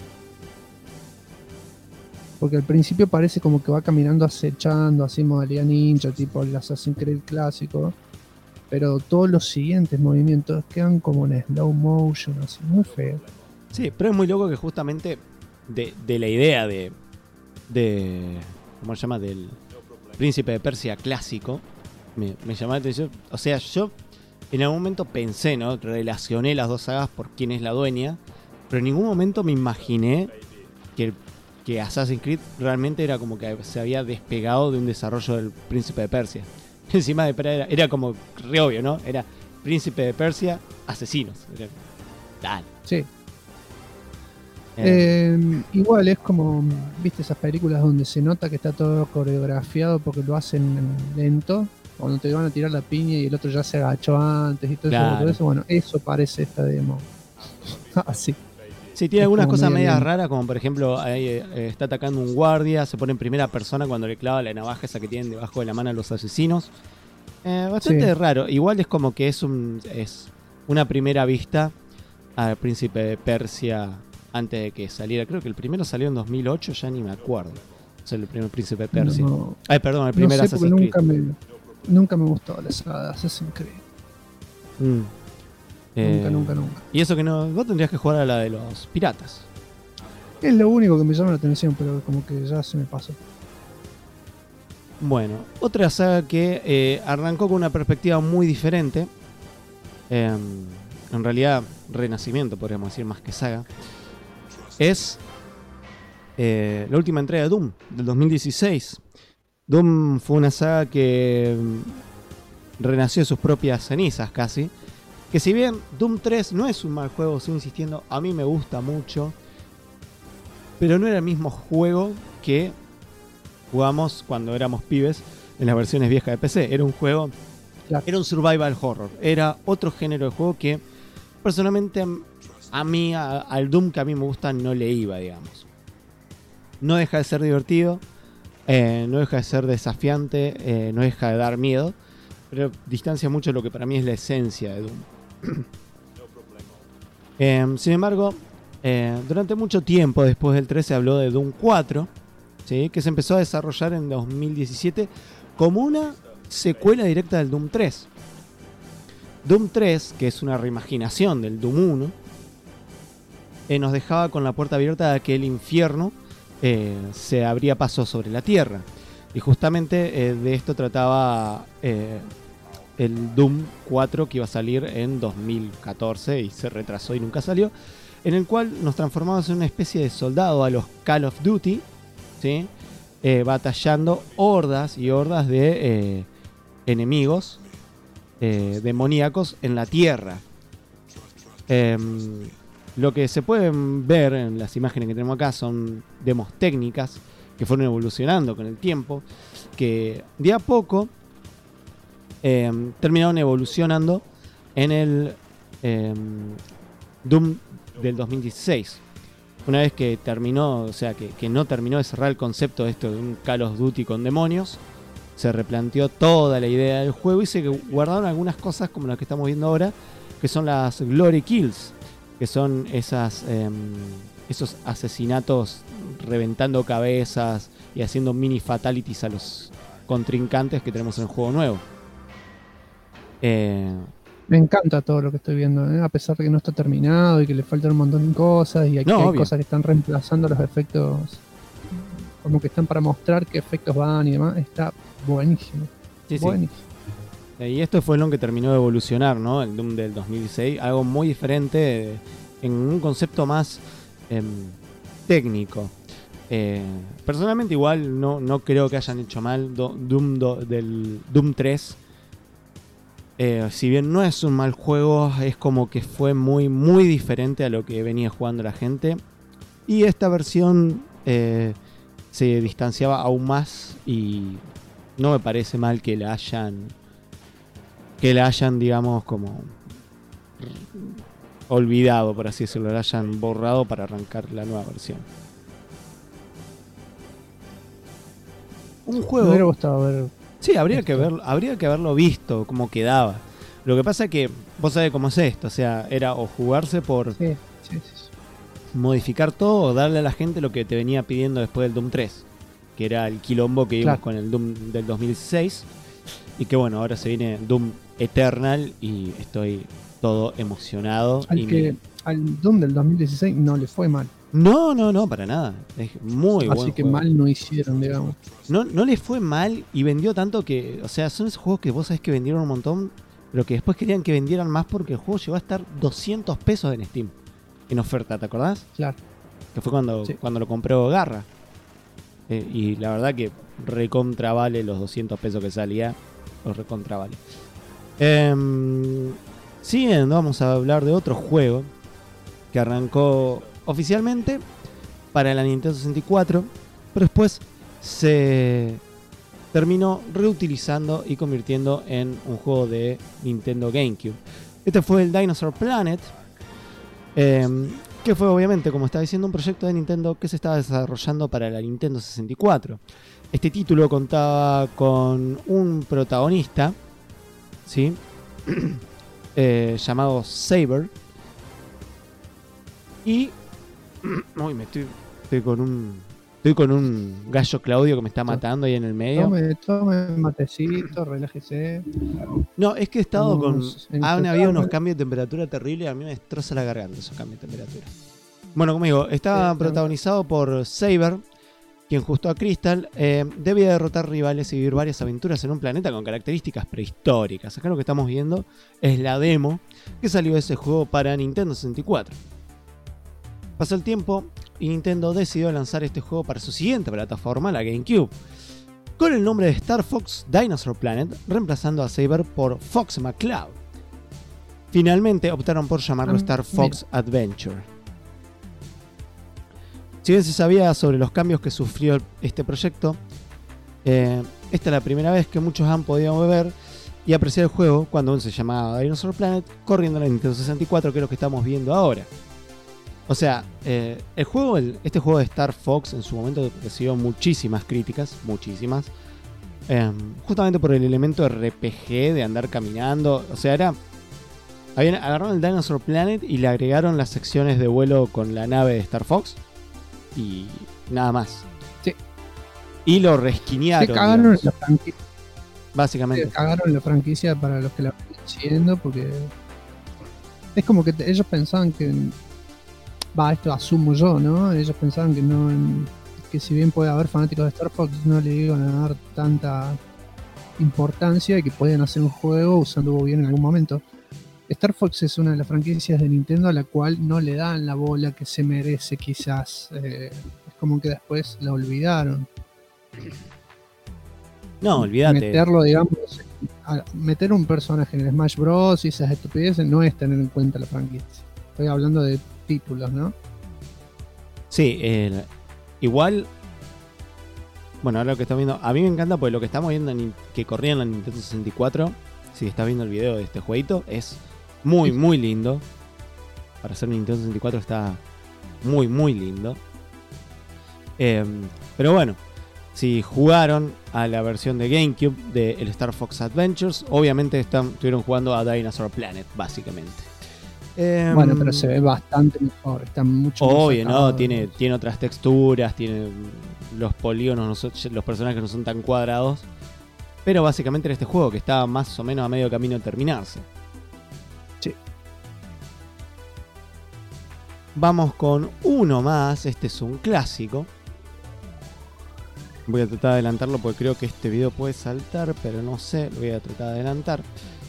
Porque al principio parece como que va caminando acechando, así modalidad ninja, tipo el Assassin's Creed clásico. Pero todos los siguientes movimientos quedan como en slow motion, así, muy feo. Sí, pero es muy loco que justamente de la idea de ¿cómo se llama? Del Príncipe de Persia clásico, me llamó la atención. O sea, yo en algún momento pensé, ¿no? Relacioné las dos sagas por quién es la dueña, pero en ningún momento me imaginé que Assassin's Creed realmente era como que se había despegado de un desarrollo del Príncipe de Persia. Encima de era como re obvio, ¿no? Era Príncipe de Persia, asesinos. Dale. Sí. Igual es como, viste esas películas donde se nota que está todo coreografiado porque lo hacen lento, cuando te van a tirar la piña y el otro ya se agachó antes y todo, Claro. todo eso. Bueno, eso parece esta demo. Así. Sí, tiene Es algunas como cosas medio medias lento. raras, como por ejemplo, ahí está atacando un guardia, se pone en primera persona cuando le clava la navaja esa que tienen debajo de la mano a los asesinos. Bastante Sí. raro. Igual es como que es una primera vista al Príncipe de Persia antes de que saliera. Creo que el primero salió en 2008, ya ni me acuerdo. O sea, el primer Príncipe de Persia. No, Ay, perdón, el no primer sé porque Assassin's Creed. nunca me gustó la saga de Assassin's Creed. Mm. Nunca. Y eso que no, vos tendrías que jugar a la de los piratas. Es lo único que me llama la atención, pero como que ya se me pasó. Bueno, otra saga que arrancó con una perspectiva muy diferente. En realidad, renacimiento, podríamos decir, más que saga. Es la última entrega de Doom, del 2016. Doom fue una saga que renació de sus propias cenizas casi. Que si bien Doom 3 no es un mal juego, sigo insistiendo, a mí me gusta mucho. Pero no era el mismo juego que jugamos cuando éramos pibes en las versiones viejas de PC. Era un juego, Claro. era un survival horror. Era otro género de juego que personalmente a mí, al Doom que a mí me gusta, no le iba, digamos. No deja de ser divertido, no deja de ser desafiante, no deja de dar miedo, pero distancia mucho lo que para mí es la esencia de Doom. Sin embargo, durante mucho tiempo después del 3 se habló de Doom 4, ¿sí? Que se empezó a desarrollar en 2017 como una secuela directa del Doom 3. Doom 3, que es una reimaginación del Doom 1, nos dejaba con la puerta abierta a que el infierno se abría paso sobre la tierra. Y justamente de esto trataba el Doom 4, que iba a salir en 2014 y se retrasó y nunca salió, en el cual nos transformamos en una especie de soldado a los Call of Duty, ¿sí? Batallando hordas y hordas de enemigos demoníacos en la tierra. Lo que se pueden ver en las imágenes que tenemos acá son demos técnicas que fueron evolucionando con el tiempo, que de a poco terminaron evolucionando en el Doom del 2016. Una vez que terminó, o sea, que no terminó de cerrar el concepto de esto de un Call of Duty con demonios, se replanteó toda la idea del juego y se guardaron algunas cosas como las que estamos viendo ahora, que son las Glory Kills, que son esos asesinatos reventando cabezas y haciendo mini fatalities a los contrincantes que tenemos en el juego nuevo. Me encanta todo lo que estoy viendo, a pesar de que no está terminado y que le faltan un montón de cosas y aquí No, hay obvio. cosas que están reemplazando los efectos, como que están para mostrar qué efectos van y demás. Está buenísimo. Sí, sí. Buenísimo. Y esto fue lo que terminó de evolucionar, ¿no? El Doom del 2016, algo muy diferente, en un concepto más técnico. Personalmente igual no creo que hayan hecho mal del Doom 3. Si bien no es un mal juego, es como que fue muy, muy diferente a lo que venía jugando la gente. Y esta versión se distanciaba aún más y no me parece mal que la hayan, digamos, como olvidado, por así decirlo, la hayan borrado para arrancar la nueva versión. Un Me hubiera juego... gustado ver Sí, habría que haberlo visto, cómo quedaba. Lo que pasa es que vos sabés cómo es esto, o sea, era o jugarse por Sí. modificar todo o darle a la gente lo que te venía pidiendo después del Doom 3, que era el quilombo que vimos Claro. con el Doom del 2016, y que bueno, ahora se viene Doom Eternal y estoy todo emocionado. Al Doom del 2016 no le fue mal. No, para nada. Es muy bueno. Así que mal no hicieron, digamos. No le fue mal y vendió tanto que, o sea, son esos juegos que vos sabés que vendieron un montón, pero que después querían que vendieran más porque el juego llegó a estar $200 en Steam en oferta, ¿te acordás? Claro. Que fue cuando lo compró Garra. Y la verdad que recontra vale los $200 que salía. Los recontra vale. Siguiendo, vamos a hablar de otro juego que arrancó oficialmente para la Nintendo 64, pero después se terminó reutilizando y convirtiendo en un juego de Nintendo GameCube. Este fue el Dinosaur Planet, que fue obviamente, como estaba diciendo, un proyecto de Nintendo que se estaba desarrollando para la Nintendo 64. Este título contaba con un protagonista, ¿sí? Llamado Saber. Y uy, estoy con un gallo Claudio que me está matando ahí en el medio. Tome matecito, relájese. No, es que he estado han habido unos total. cambios de temperatura terribles y a mí me destroza la garganta esos cambios de temperatura. Bueno, como digo, está protagonizado por Saber, quien junto a Crystal debía derrotar rivales y vivir varias aventuras en un planeta con características prehistóricas. Acá lo que estamos viendo es la demo que salió de ese juego para Nintendo 64. Pasó el tiempo y Nintendo decidió lanzar este juego para su siguiente plataforma, la GameCube, con el nombre de Star Fox Dinosaur Planet, reemplazando a Saber por Fox McCloud. Finalmente optaron por llamarlo Star Fox Adventure. Si bien se sabía sobre los cambios que sufrió este proyecto, esta es la primera vez que muchos han podido ver y apreciar el juego cuando aún se llamaba Dinosaur Planet, corriendo en la Nintendo 64, que es lo que estamos viendo ahora. O sea, este juego de Star Fox en su momento recibió muchísimas críticas, muchísimas. Justamente por el elemento RPG de andar caminando. O sea, agarraron el Dinosaur Planet y le agregaron las secciones de vuelo con la nave de Star Fox. Y nada más. Sí. Y lo resquinearon. Se cagaron en la franquicia. Básicamente. Se cagaron en la franquicia para los que la están siguiendo, porque es como que ellos pensaban que... esto asumo yo, ¿no? Ellos pensaban que no, que si bien puede haber fanáticos de Star Fox, no le iban a dar tanta importancia y que podían hacer un juego usándolo bien en algún momento. Star Fox es una de las franquicias de Nintendo a la cual no le dan la bola que se merece, quizás. Es como que después la olvidaron. No, olvídate. Meterlo, digamos, meter un personaje en Smash Bros. Y esas estupideces no es tener en cuenta la franquicia. Estoy hablando de títulos, ¿no? Sí, igual. Bueno, ahora lo que estamos viendo, a mí me encanta porque lo que estamos viendo que corría en la Nintendo 64, si estás viendo el video de este jueguito, es muy, muy lindo. Para ser Nintendo 64 está muy, muy lindo. Pero bueno, si jugaron a la versión de GameCube de el Star Fox Adventures, obviamente estuvieron jugando a Dinosaur Planet, básicamente. Bueno, pero se ve bastante mejor, está mucho más obvio, sacado. ¿no? Tiene otras texturas, tiene los polígonos, los personajes no son tan cuadrados. Pero básicamente era este juego que estaba más o menos a medio camino de terminarse. Sí. Vamos con uno más, este es un clásico. Voy a tratar de adelantarlo porque creo que este video puede saltar, pero no sé, lo voy a tratar de adelantar.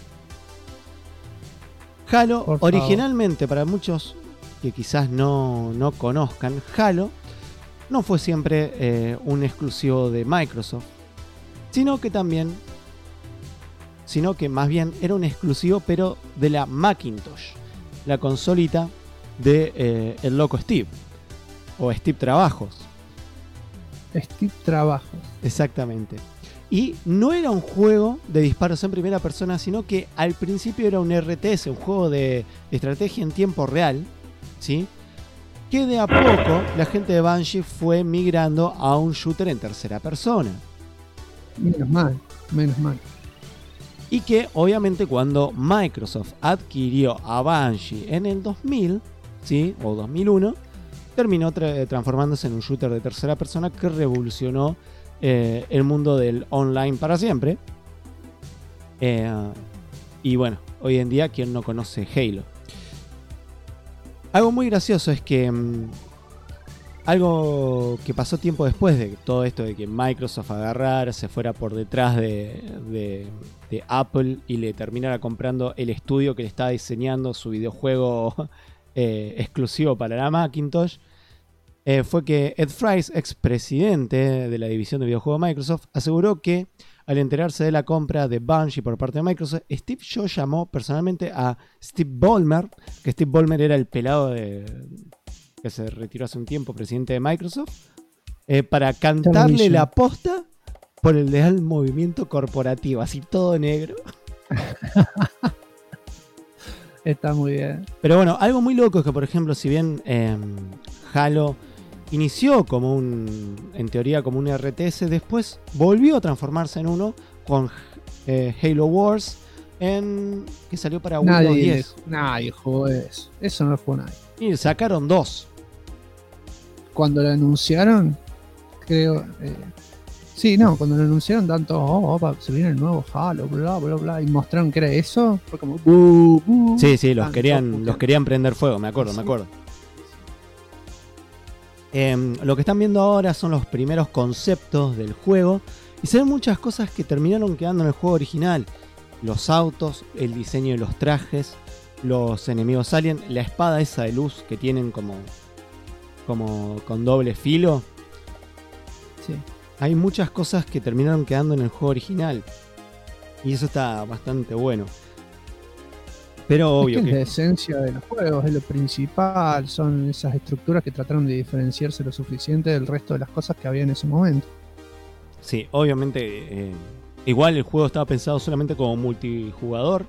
Halo, originalmente, para muchos que quizás no conozcan, Halo no fue siempre un exclusivo de Microsoft, sino que más bien era un exclusivo, pero de la Macintosh, la consolita de el loco Steve, o Steve Trabajos. Steve Trabajos. Exactamente. Y no era un juego de disparos en primera persona, sino que al principio era un RTS, un juego de estrategia en tiempo real, ¿sí? Que de a poco la gente de Bungie fue migrando a un shooter en tercera persona. Menos mal. Y que obviamente cuando Microsoft adquirió a Bungie en el 2000, ¿sí? O 2001, terminó transformándose en un shooter de tercera persona que revolucionó el mundo del online para siempre. Y bueno, hoy en día, ¿quién no conoce Halo? Algo muy gracioso es que algo que pasó tiempo después de todo esto de que Microsoft agarrara, se fuera por detrás de Apple y le terminara comprando el estudio que le estaba diseñando su videojuego exclusivo para la Macintosh, fue que Ed Fries, expresidente de la división de videojuegos de Microsoft, aseguró que al enterarse de la compra de Bungie por parte de Microsoft, Steve Jobs llamó personalmente a Steve Ballmer, que Steve Ballmer era el pelado que se retiró hace un tiempo, presidente de Microsoft, para cantarle la posta por el leal movimiento corporativo, así todo negro. Está muy bien. Pero bueno, algo muy loco es que, por ejemplo, si bien Halo inició como en teoría como un RTS, después volvió a transformarse en uno con Halo Wars, que salió para Windows 10. Nadie jugó eso. Eso no lo jugó nadie. Y sacaron 2. Cuando lo anunciaron, creo... cuando lo anunciaron tanto, se viene el nuevo Halo, bla, bla, bla, y mostraron que era eso, fue como... Sí, los querían prender fuego, me acuerdo. Lo que están viendo ahora son los primeros conceptos del juego y se ven muchas cosas que terminaron quedando en el juego original. Los autos, el diseño de los trajes, los enemigos alien, la espada esa de luz que tienen como con doble filo. Sí. Hay muchas cosas que terminaron quedando en el juego original y eso está bastante bueno. Pero obvio es la esencia de los juegos, es lo principal, son esas estructuras que trataron de diferenciarse lo suficiente del resto de las cosas que había en ese momento. Sí, obviamente igual el juego estaba pensado solamente como multijugador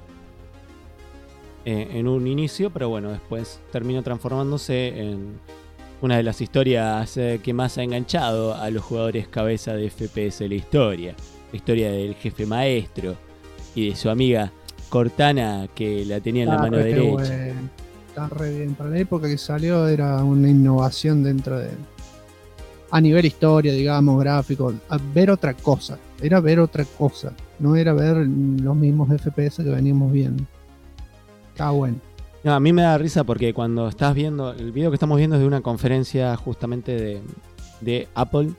en un inicio, pero bueno, después terminó transformándose en una de las historias que más ha enganchado a los jugadores cabeza de FPS de la historia. La historia del jefe maestro y de su amiga Cortana, que la tenía en la mano derecha. Bueno. Está re bien. Para la época que salió era una innovación dentro de... A nivel historia, digamos, gráfico. Ver otra cosa. Era ver otra cosa. No era ver los mismos FPS que veníamos viendo. Está bueno. No, a mí me da risa porque cuando estás viendo... El video que estamos viendo es de una conferencia justamente de Apple.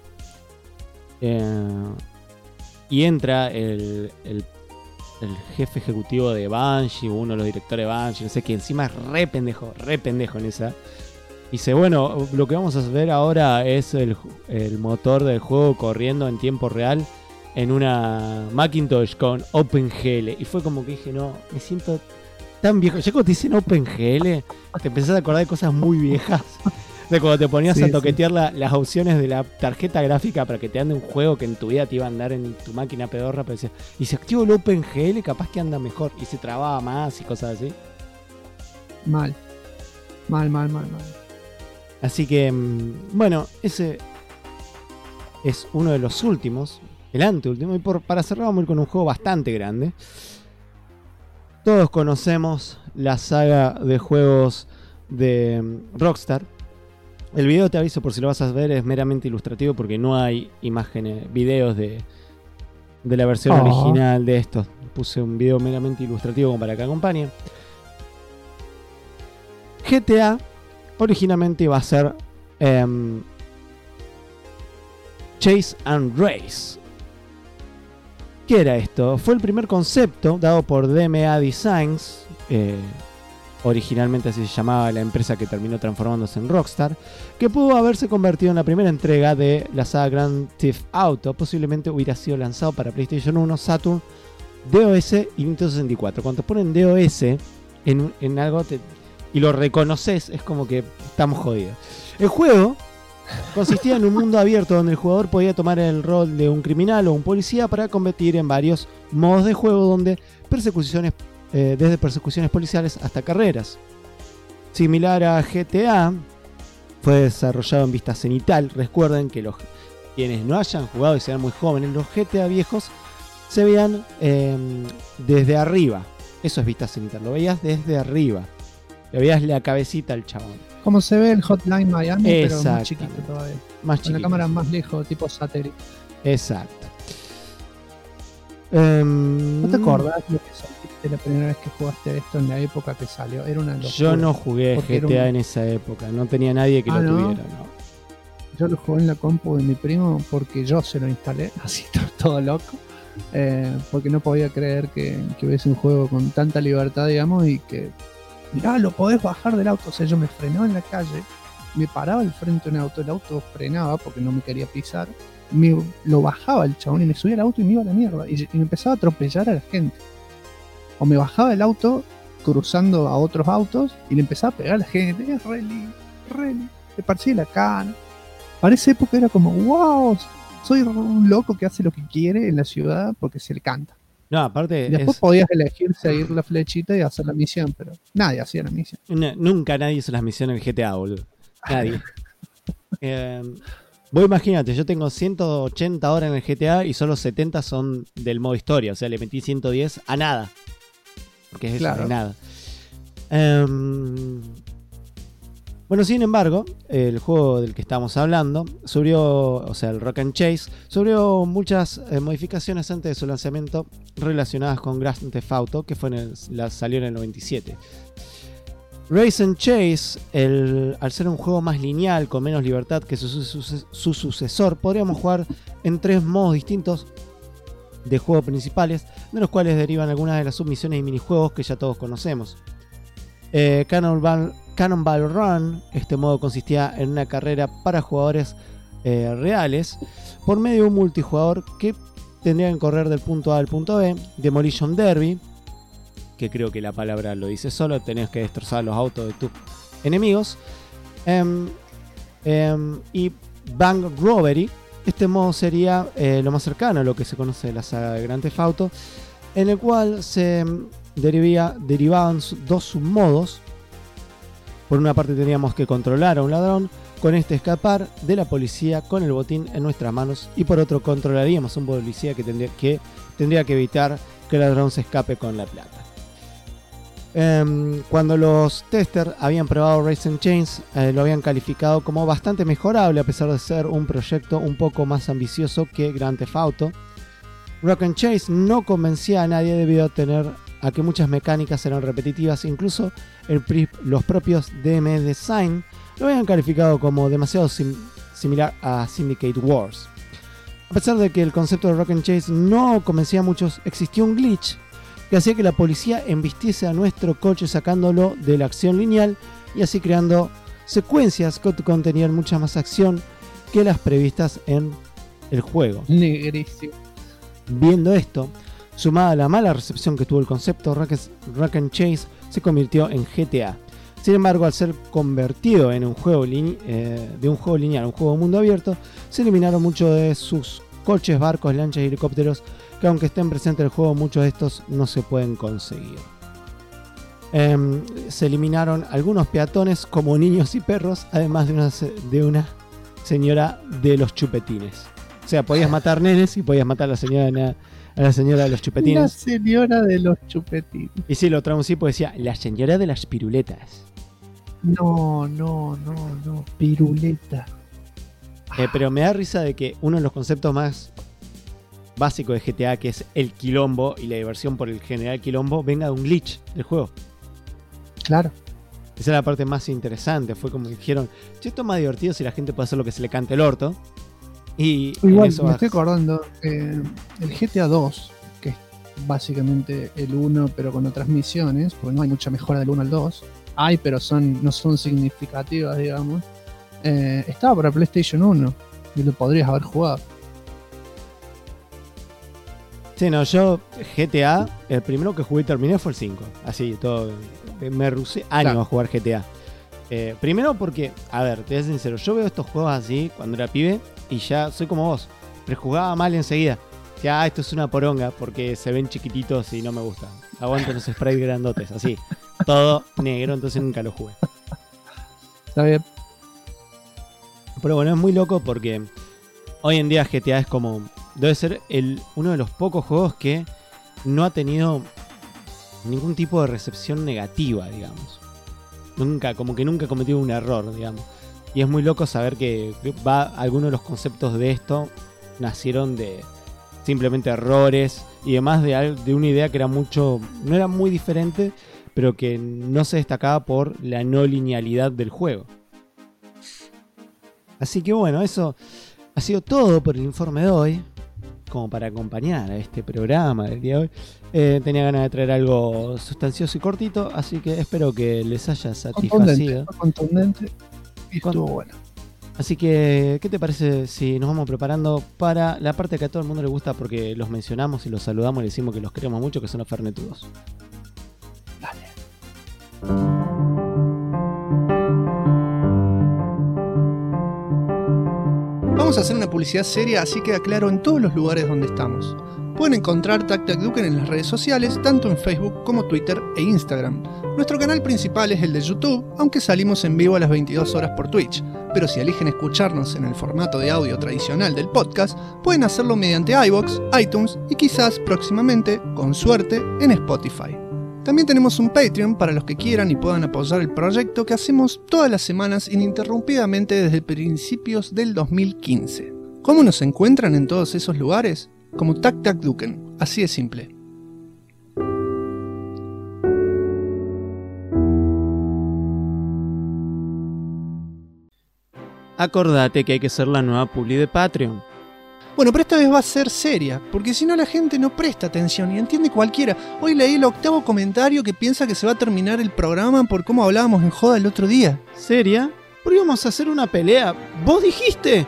Y entra el jefe ejecutivo de Bungie, uno de los directores de Bungie, no sé, que encima es re pendejo en esa. Dice, bueno, lo que vamos a ver ahora es el motor del juego corriendo en tiempo real en una Macintosh con OpenGL. Y fue como que dije, no, me siento tan viejo. Ya cuando te dicen OpenGL, te empezás a acordar de cosas muy viejas. De cuando te ponías a toquetear las opciones de la tarjeta gráfica para que te ande un juego que en tu vida te iba a andar en tu máquina pedorra, pero decías, y si activo el OpenGL capaz que anda mejor, y se trababa más y cosas así. Mal. Así que, bueno, ese es uno de los últimos, el anteúltimo, y para cerrar vamos a ir con un juego bastante grande. Todos conocemos la saga de juegos de Rockstar. El video, te aviso por si lo vas a ver, es meramente ilustrativo porque no hay imágenes, videos de la versión original de estos. Puse un video meramente ilustrativo como para que acompañe. GTA originalmente iba a ser Chase and Race. ¿Qué era esto? Fue el primer concepto dado por DMA Designs. Originalmente así se llamaba la empresa que terminó transformándose en Rockstar, que pudo haberse convertido en la primera entrega de la saga Grand Theft Auto. Posiblemente hubiera sido lanzado para PlayStation 1, Saturn, DOS y Nintendo 64. Cuando te ponen DOS en algo y lo reconoces, es como que estamos jodidos. El juego consistía en un mundo abierto donde el jugador podía tomar el rol de un criminal o un policía para competir en varios modos de juego, donde desde persecuciones policiales hasta carreras. Similar a GTA, fue desarrollado en vista cenital. Recuerden que quienes no hayan jugado y sean muy jóvenes, los GTA viejos se veían desde arriba. Eso es vista cenital, lo veías desde arriba. Le veías la cabecita al chabón. Como se ve el Hotline Miami, pero más Exactamente. chiquito todavía. Más Con chiquito. la cámara más lejos, tipo satélite. Exacto. ¿No te acordás lo que sentiste la primera vez que jugaste esto en la época que salió? Era una locura. Yo no jugué Porque era GTA un- en esa época. No tenía nadie que lo ¿no? tuviera. ¿No? Yo lo jugué en la compu de mi primo porque yo se lo instalé, así todo loco. Porque no podía creer que hubiese un juego con tanta libertad, digamos, y que, mirá, lo podés bajar del auto. O sea, yo me frenaba en la calle, me paraba al frente de un auto, el auto frenaba porque no me quería pisar, lo bajaba el chabón y me subía al auto y me iba a la mierda. Y me empezaba a atropellar a la gente. O me bajaba del auto cruzando a otros autos y le empezaba a pegar a la gente. Es re lindo, le parecía la cara. Para esa época era como, wow, soy un loco que hace lo que quiere en la ciudad porque se le canta. No, aparte, Y después podías elegir seguir la flechita y hacer la misión, pero nadie hacía la misión. nunca nadie hizo las misiones del GTA, boludo. Nadie. Vos imagínate, yo tengo 180 horas en el GTA y solo 70 son del modo historia. O sea, le metí 110 a nada. Porque es eso, Claro. de nada. Bueno, sin embargo, el juego del que estamos hablando sufrió, o sea, el Rock and Chase, sufrió muchas modificaciones antes de su lanzamiento relacionadas con Grand Theft Auto, que salió en el 97. Race and Chase, al ser un juego más lineal, con menos libertad que su sucesor, podríamos jugar en 3 modos distintos de juego principales, de los cuales derivan algunas de las submisiones y minijuegos que ya todos conocemos. Cannonball Run, este modo consistía en una carrera para jugadores reales por medio de un multijugador que tendrían que correr del punto A al punto B. Demolition Derby, que creo que la palabra lo dice solo, tenés que destrozar los autos de tus enemigos. Y Bank Robbery, este modo sería lo más cercano a lo que se conoce de la saga de Grand Theft Auto, en el cual se derivaban 2 submodos. Por una parte teníamos que controlar a un ladrón, con este escapar de la policía con el botín en nuestras manos, y por otro controlaríamos a un policía que tendría que evitar que el ladrón se escape con la plata. Cuando los testers habían probado Race and Chains, lo habían calificado como bastante mejorable a pesar de ser un proyecto un poco más ambicioso que Grand Theft Auto. Rock and Chase no convencía a nadie debido a que muchas mecánicas eran repetitivas, incluso los propios DM Design lo habían calificado como demasiado similar a Syndicate Wars. A pesar de que el concepto de Rock and Chase no convencía a muchos, existía un glitch que hacía que la policía embistiese a nuestro coche sacándolo de la acción lineal y así creando secuencias que contenían mucha más acción que las previstas en el juego. Negrísimo. Viendo esto, sumada a la mala recepción que tuvo el concepto, Rock and Chase se convirtió en GTA. Sin embargo, al ser convertido en un juego de un juego lineal a un juego de mundo abierto, se eliminaron muchos de sus coches, barcos, lanchas y helicópteros, que aunque estén presentes en el juego, muchos de estos no se pueden conseguir. Se eliminaron algunos peatones como niños y perros, además de una señora de los chupetines. O sea, podías matar nenes y podías matar a la señora de los La chupetines. señora de los chupetines. Y sí, lo traducí porque decía la señora de las piruletas. No. Piruleta. Pero me da risa de que uno de los conceptos más básicos de GTA, que es el quilombo y la diversión por el general quilombo, venga de un glitch del juego. Claro. Esa es la parte más interesante. Fue como dijeron, che, esto es más divertido si la gente puede hacer lo que se le cante el orto. Y Igual, en eso me estoy acordando, el GTA 2, que es básicamente el 1 pero con otras misiones, porque no hay mucha mejora del 1 al 2. Hay, pero no son significativas, digamos. Estaba para PlayStation 1 y lo podrías haber jugado. Sí, no, yo GTA, el primero que jugué y terminé fue el 5. Así, todo. Me rusé años a jugar GTA. Primero porque, a ver, te voy a ser sincero, yo veo estos juegos así cuando era pibe y ya soy como vos. Prejugaba mal enseguida. Ya, esto es una poronga porque se ven chiquititos y no me gusta. Aguanto los sprites grandotes, así. Todo negro, entonces nunca lo jugué. Está bien. Pero bueno, es muy loco porque hoy en día GTA es como... Debe ser uno de los pocos juegos que no ha tenido ningún tipo de recepción negativa, digamos. Nunca cometió un error, digamos. Y es muy loco saber que algunos de los conceptos de esto nacieron de simplemente errores y demás de una idea que no era muy diferente, pero que no se destacaba por la no linealidad del juego. Así que bueno, eso ha sido todo por el informe de hoy, como para acompañar a este programa del día de hoy. Tenía ganas de traer algo sustancioso y cortito, así que espero que les haya satisfacido. Contundente y estuvo bueno. Así que, ¿qué te parece si nos vamos preparando para la parte que a todo el mundo le gusta porque los mencionamos y los saludamos y le decimos que los queremos mucho, que son los fernetudos? Dale. Vamos a hacer una publicidad seria, así queda claro en todos los lugares donde estamos. Pueden encontrar Tac Tac Duken en las redes sociales, tanto en Facebook como Twitter e Instagram. Nuestro canal principal es el de YouTube, aunque salimos en vivo a las 22 horas por Twitch. Pero si eligen escucharnos en el formato de audio tradicional del podcast, pueden hacerlo mediante iVoox, iTunes y quizás próximamente, con suerte, en Spotify. También tenemos un Patreon para los que quieran y puedan apoyar el proyecto que hacemos todas las semanas ininterrumpidamente desde principios del 2015. ¿Cómo nos encuentran en todos esos lugares? Como Tac Tac Duken, así de simple. Acordate que hay que ser la nueva publi de Patreon. Bueno, pero esta vez va a ser seria, porque si no la gente no presta atención y entiende cualquiera. Hoy leí el 8º comentario que piensa que se va a terminar el programa por cómo hablábamos en joda el otro día. ¿Seria? ¿Por qué íbamos a hacer una pelea? ¿Vos dijiste?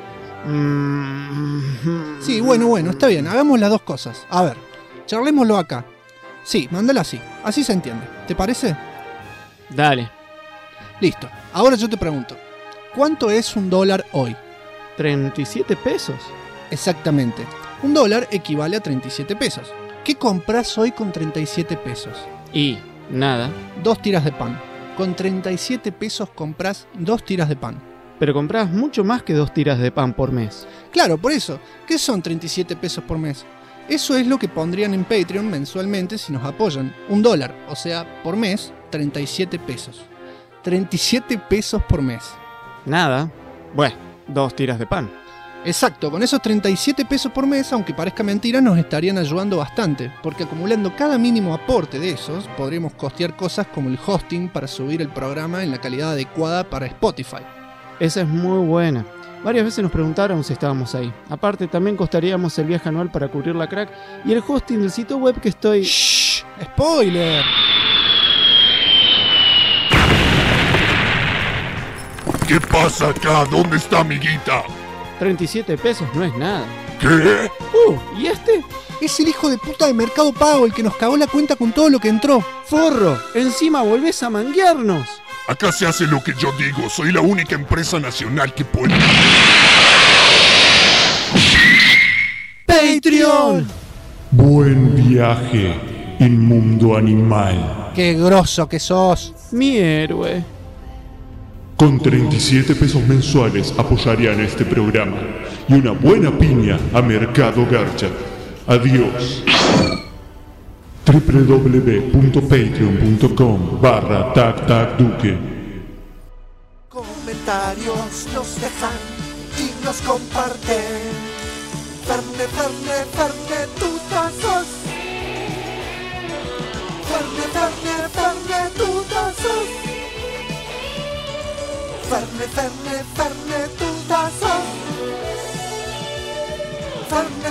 Sí, bueno, está bien, hagamos las dos cosas. A ver, charlémoslo acá. Sí, mándala así se entiende. ¿Te parece? Dale. Listo, ahora yo te pregunto, ¿cuánto es $1 hoy? 37 pesos. Exactamente, $1 equivale a 37 pesos. ¿Qué compras hoy con 37 pesos? Y nada. 2 tiras de pan. Con 37 pesos compras 2 tiras de pan. Pero compras mucho más que 2 tiras de pan por mes. Claro, por eso. ¿Qué son 37 pesos por mes? Eso es lo que pondrían en Patreon mensualmente si nos apoyan. $1, o sea, por mes, 37 pesos. 37 pesos por mes. Nada. Bueno, 2 tiras de pan. Exacto, con esos 37 pesos por mes, aunque parezca mentira, nos estarían ayudando bastante, porque acumulando cada mínimo aporte de esos, podríamos costear cosas como el hosting para subir el programa en la calidad adecuada para Spotify. Esa es muy buena. Varias veces nos preguntaron si estábamos ahí. Aparte, también costaríamos el viaje anual para cubrir la crack y el hosting del sitio web que estoy... ¡Shh! ¡Spoiler! ¿Qué pasa acá? ¿Dónde está amiguita? 37 pesos no es nada. ¿Qué? ¿Y este? Es el hijo de puta de Mercado Pago el que nos cagó la cuenta con todo lo que entró. ¡Forro! ¡Encima volvés a manguearnos! Acá se hace lo que yo digo. Soy la única empresa nacional que puede... ¡Patreon! Buen viaje, inmundo animal. ¡Qué grosso que sos! Mi héroe. Con 37 pesos mensuales apoyarían este programa y una buena piña a Mercado Garcha. Adiós. www.patreon.com/tactacduque. Comentarios nos dejan y nos comparten. Ferne, tutazos. Ferne, tutazos. Ferne, tutazos. Ferne,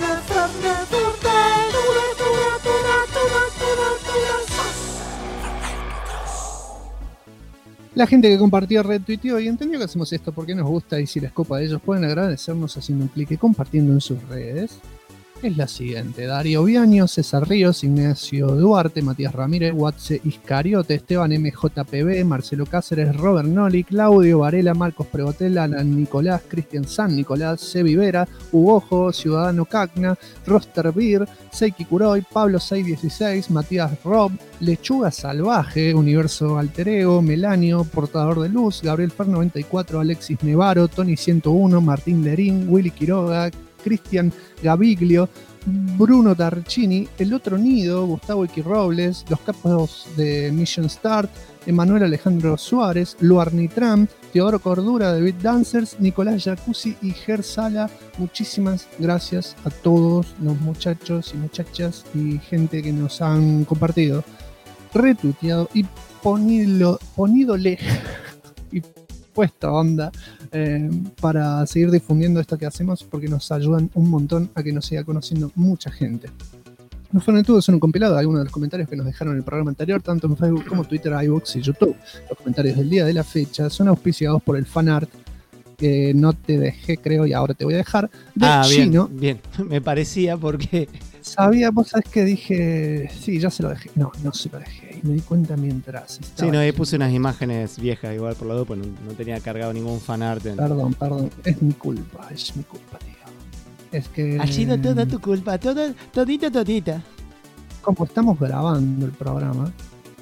La gente que compartió, retuiteó y entendió que hacemos esto porque nos gusta y si les copa a ellos pueden agradecernos haciendo un clic y compartiendo en sus redes. es la siguiente: Darío Viaño, César Ríos, Ignacio Duarte, Matías Ramírez, Watse Iscariote, Esteban MJPB, Marcelo Cáceres, Robert Noli, Claudio Varela, Marcos Pregotel, Alan Nicolás, Cristian San Nicolás, Sebi Vera, Hugojo, Ciudadano Cacna, Roster Beer, Seiki Kuroy, Pablo 616, Matías Rob, Lechuga Salvaje, Universo Alterego, Melanio, Portador de Luz, Gabriel Fer 94, Alexis Nevaro, Tony 101, Martín Lerín, Willy Quiroga, Cristian Gaviglio, Bruno Tarchini, El Otro Nido, Gustavo X Robles, los capos de Mission Start, Emanuel Alejandro Suárez, Luar Nitram, Teodoro Cordura de Beat Dancers, Nicolás Jacuzzi y Ger Sala. Muchísimas gracias a todos los muchachos y muchachas y gente que nos han compartido, retuiteado y ponidole y puesta onda para seguir difundiendo esto que hacemos, porque nos ayudan un montón a que nos siga conociendo mucha gente. Los Fanetudos son un compilado de algunos de los comentarios que nos dejaron en el programa anterior, tanto en Facebook como Twitter, iVoox y YouTube. Los comentarios del día de la fecha son auspiciados por el fanart que no te dejé, creo, y ahora te voy a dejar, de Chino. Bien, me parecía porque... Vos sabés que dije, sí, ya se lo dejé. No se lo dejé. Y me di cuenta mientras estaba. Sí, no, ahí puse unas imágenes viejas igual por la duda, pues no tenía cargado ningún fanart. Perdón. Es mi culpa, tío. Es que... Ha sido toda tu culpa, todita. Como estamos grabando el programa,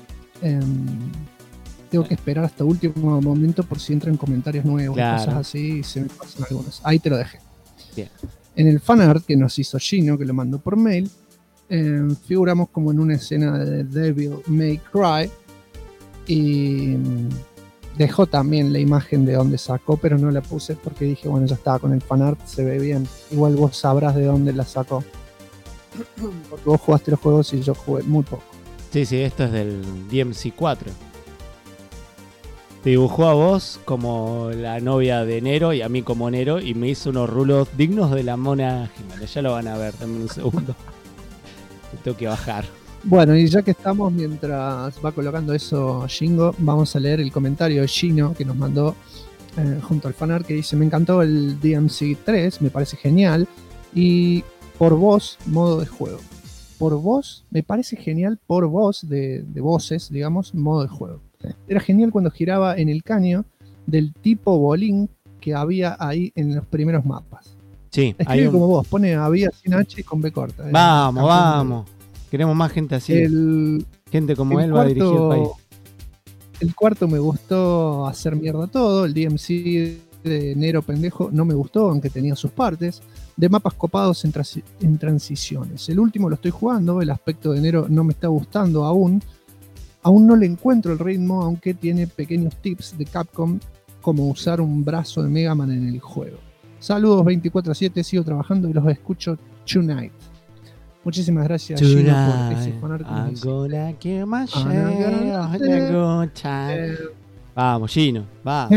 tengo que esperar hasta último momento por si entran comentarios nuevos, claro, cosas así, y se me pasan algunos. Ahí te lo dejé. Bien. En el fanart que nos hizo Gino, que lo mandó por mail, figuramos como en una escena de Devil May Cry y dejó también la imagen de donde sacó, pero no la puse porque dije, bueno, ya estaba con el fanart, se ve bien. Igual vos sabrás de dónde la sacó, porque vos jugaste los juegos y yo jugué muy poco. Sí, esto es del DMC4. Te dibujó a vos como la novia de Nero y a mí como Nero, y me hizo unos rulos dignos de la mona Jimena. Ya lo van a ver, dame un segundo. Tengo que bajar. Bueno, y ya que estamos, mientras va colocando eso Shingo, vamos a leer el comentario de Gino que nos mandó junto al fanart, que dice: me encantó el DMC3, me parece genial, y por voz, modo de juego. Por voz, me parece genial, por voz de voces, digamos, modo de juego. Era genial cuando giraba en el caño del tipo bolín que había ahí en los primeros mapas. Sí, escribe como vos, pone había sin H y con B corta. Vamos. Queremos más gente así. Gente como él va a dirigir el país. El cuarto me gustó hacer mierda todo. El DMC de Nero pendejo no me gustó, aunque tenía sus partes. De mapas copados en transiciones. El último lo estoy jugando. El aspecto de Nero no me está gustando aún. Aún no le encuentro el ritmo, aunque tiene pequeños tips de Capcom, como usar un brazo de Mega Man en el juego. Saludos 24/7, sigo trabajando y los escucho tonight. Muchísimas gracias, Gino, por ese fanart. Vamos, Gino, va.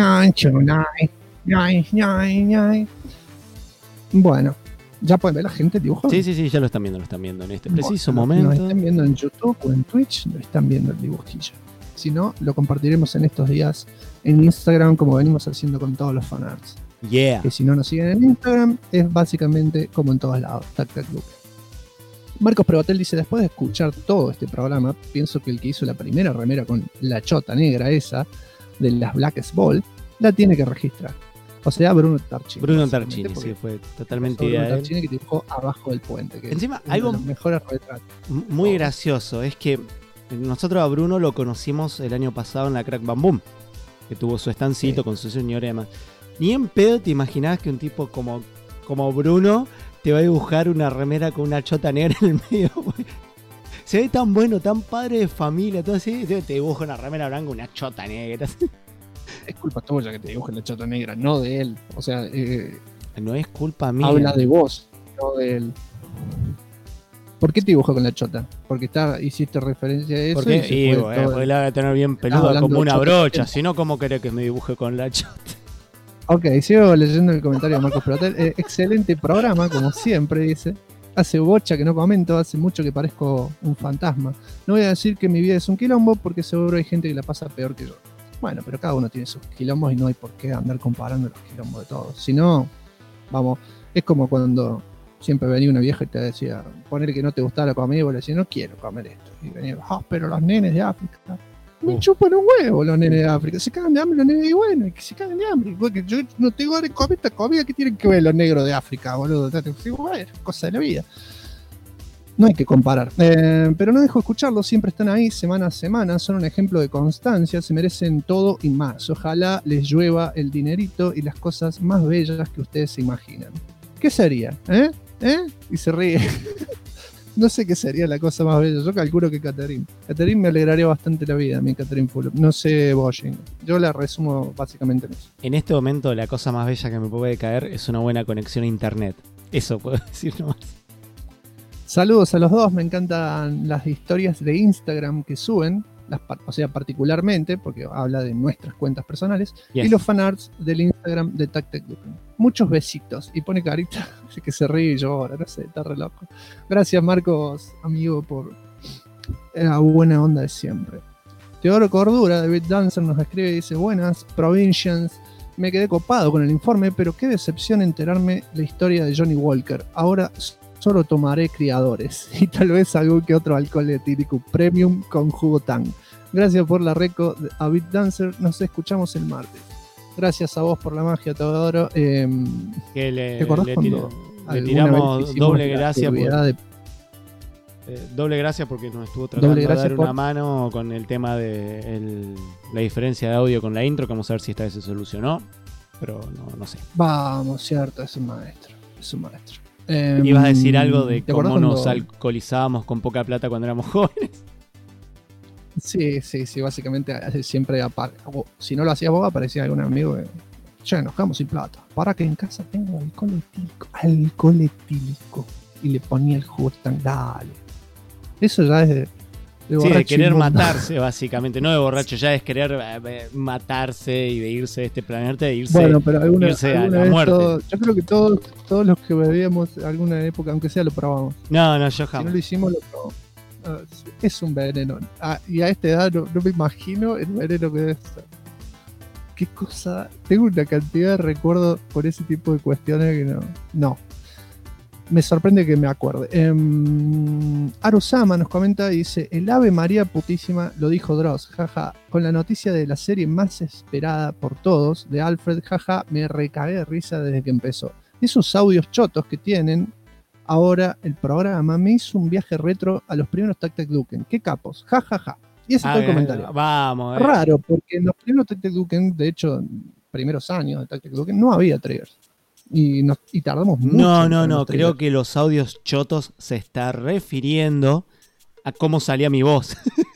Bueno, ¿ya pueden ver la gente el dibujo? Sí, ya lo están viendo en este preciso momento. Lo están viendo en YouTube o en Twitch, lo están viendo el dibujillo. Si no, lo compartiremos en estos días en Instagram, como venimos haciendo con todos los fanarts. Yeah. Que si no nos siguen en Instagram, es básicamente como en todos lados. Marcos Pregotel dice: después de escuchar todo este programa, pienso que el que hizo la primera remera con la chota negra esa, de las Blackest Ball, la tiene que registrar. O sea, Bruno Tarchini. Bruno Tarchini, sí, fue totalmente idea de él. Bruno Tarchini, que dibujó abajo del puente. Que encima, es algo uno de los mejores retratos. Muy gracioso es que nosotros a Bruno lo conocimos el año pasado en la Crack Bam Boom, que tuvo su estancito con su señorema. Ni en pedo te imaginabas que un tipo como Bruno te va a dibujar una remera con una chota negra en el medio. Se ve tan bueno, tan padre de familia, todo así. Te dibuja una remera blanca con una chota negra. Es culpa tuya que te dibuje la chota negra, no de él. O sea, no es culpa mía. Habla de vos, no de él. ¿Por qué te dibujó con la chota? Porque hiciste referencia a eso. Porque la va a tener bien peluda como una brocha. Si no, ¿cómo querés que me dibuje con la chota? Ok, sigo leyendo el comentario de Marcos Pregotel. Excelente programa, como siempre, dice. Hace bocha que no comento, hace mucho que parezco un fantasma. No voy a decir que mi vida es un quilombo, porque seguro hay gente que la pasa peor que yo. Bueno, pero cada uno tiene sus quilombos y no hay por qué andar comparando los quilombos de todos. Si no, vamos, es como cuando Siempre venía una vieja y te decía, poner que no te gustaba la comida y vos le decías, no quiero comer esto. Y venía, pero los nenes de África. Me chupan un huevo los nenes de África. Se cagan de hambre los nenes, y bueno, que se cagan de hambre. Porque yo no tengo ganas de comer esta comida que tienen que ver los negros de África, boludo. Bueno, cosa de la vida. No hay que comparar. Pero no dejo de escucharlos, siempre están ahí semana a semana. Son un ejemplo de constancia, se merecen todo y más. Ojalá les llueva el dinerito y las cosas más bellas que ustedes se imaginan. ¿Qué sería? Y se ríe. No sé qué sería la cosa más bella. Yo calculo que Catherine. Catherine me alegraría bastante la vida, mi Catherine Fulop. No sé, Bosching. Yo la resumo básicamente en eso. En este momento, la cosa más bella que me puede caer es una buena conexión a internet. Eso puedo decir nomás. Saludos a los dos. Me encantan las historias de Instagram que suben. O sea, particularmente, porque habla de nuestras cuentas personales. Yes. Y los fanarts del Instagram de TacTecDuken. Muchos besitos. Y pone carita que se ríe y llora. No sé, está re loco. Gracias, Marcos, amigo, por la buena onda de siempre. Teodoro Cordura, David Dancer, nos escribe y dice: buenas, Provincians. Me quedé copado con el informe, pero qué decepción enterarme la historia de Johnny Walker. Ahora solo tomaré criadores y tal vez algún que otro alcohol etílico premium con jugo Tang. Gracias por la reco, David Dancer. Nos escuchamos el martes. Gracias a vos por la magia, Teodoro. Que ¿te acordás cuando le tiramos doble gracia por doble gracia porque nos estuvo tratando de dar una mano con el tema de la diferencia de audio con la intro, que vamos a ver si esta vez se solucionó, pero no sé. Vamos, cierto, es un maestro. Ibas a decir algo de cómo nos alcoholizábamos con poca plata cuando éramos jóvenes. Sí, básicamente siempre si no lo hacías vos, aparecía algún amigo que, che, nos quedamos sin plata. Para que en casa tengo alcohol etílico. Y le ponía el jugo tan, dale. Eso ya es de borracho. Sí, de querer matarse, básicamente. No de borracho, ya es querer matarse y de irse de este planeta, de irse, bueno, pero alguna a la muerte. Yo creo que todos los que bebíamos alguna época, aunque sea, lo probamos. No, yo jamás. Si no lo hicimos, lo probamos. Es un veneno. Y a esta edad no me imagino el veneno que debe ser. Qué cosa. Tengo una cantidad de recuerdos por ese tipo de cuestiones que no. Me sorprende que me acuerde. Arusama nos comenta y dice: el Ave María putísima lo dijo Dross, jaja. Con la noticia de la serie más esperada por todos, de Alfred, jaja, me recagué de risa desde que empezó. Esos audios chotos que tienen ahora el programa me hizo un viaje retro a los primeros TacTecDuken. ¡Qué capos! ¡Ja! Y ese fue el comentario. Vamos. Raro, porque en los primeros TacTecDuken, de hecho, en primeros años de TacTecDuken, no había triggers. Y tardamos mucho. No, creo que los audios chotos se está refiriendo a cómo salía mi voz.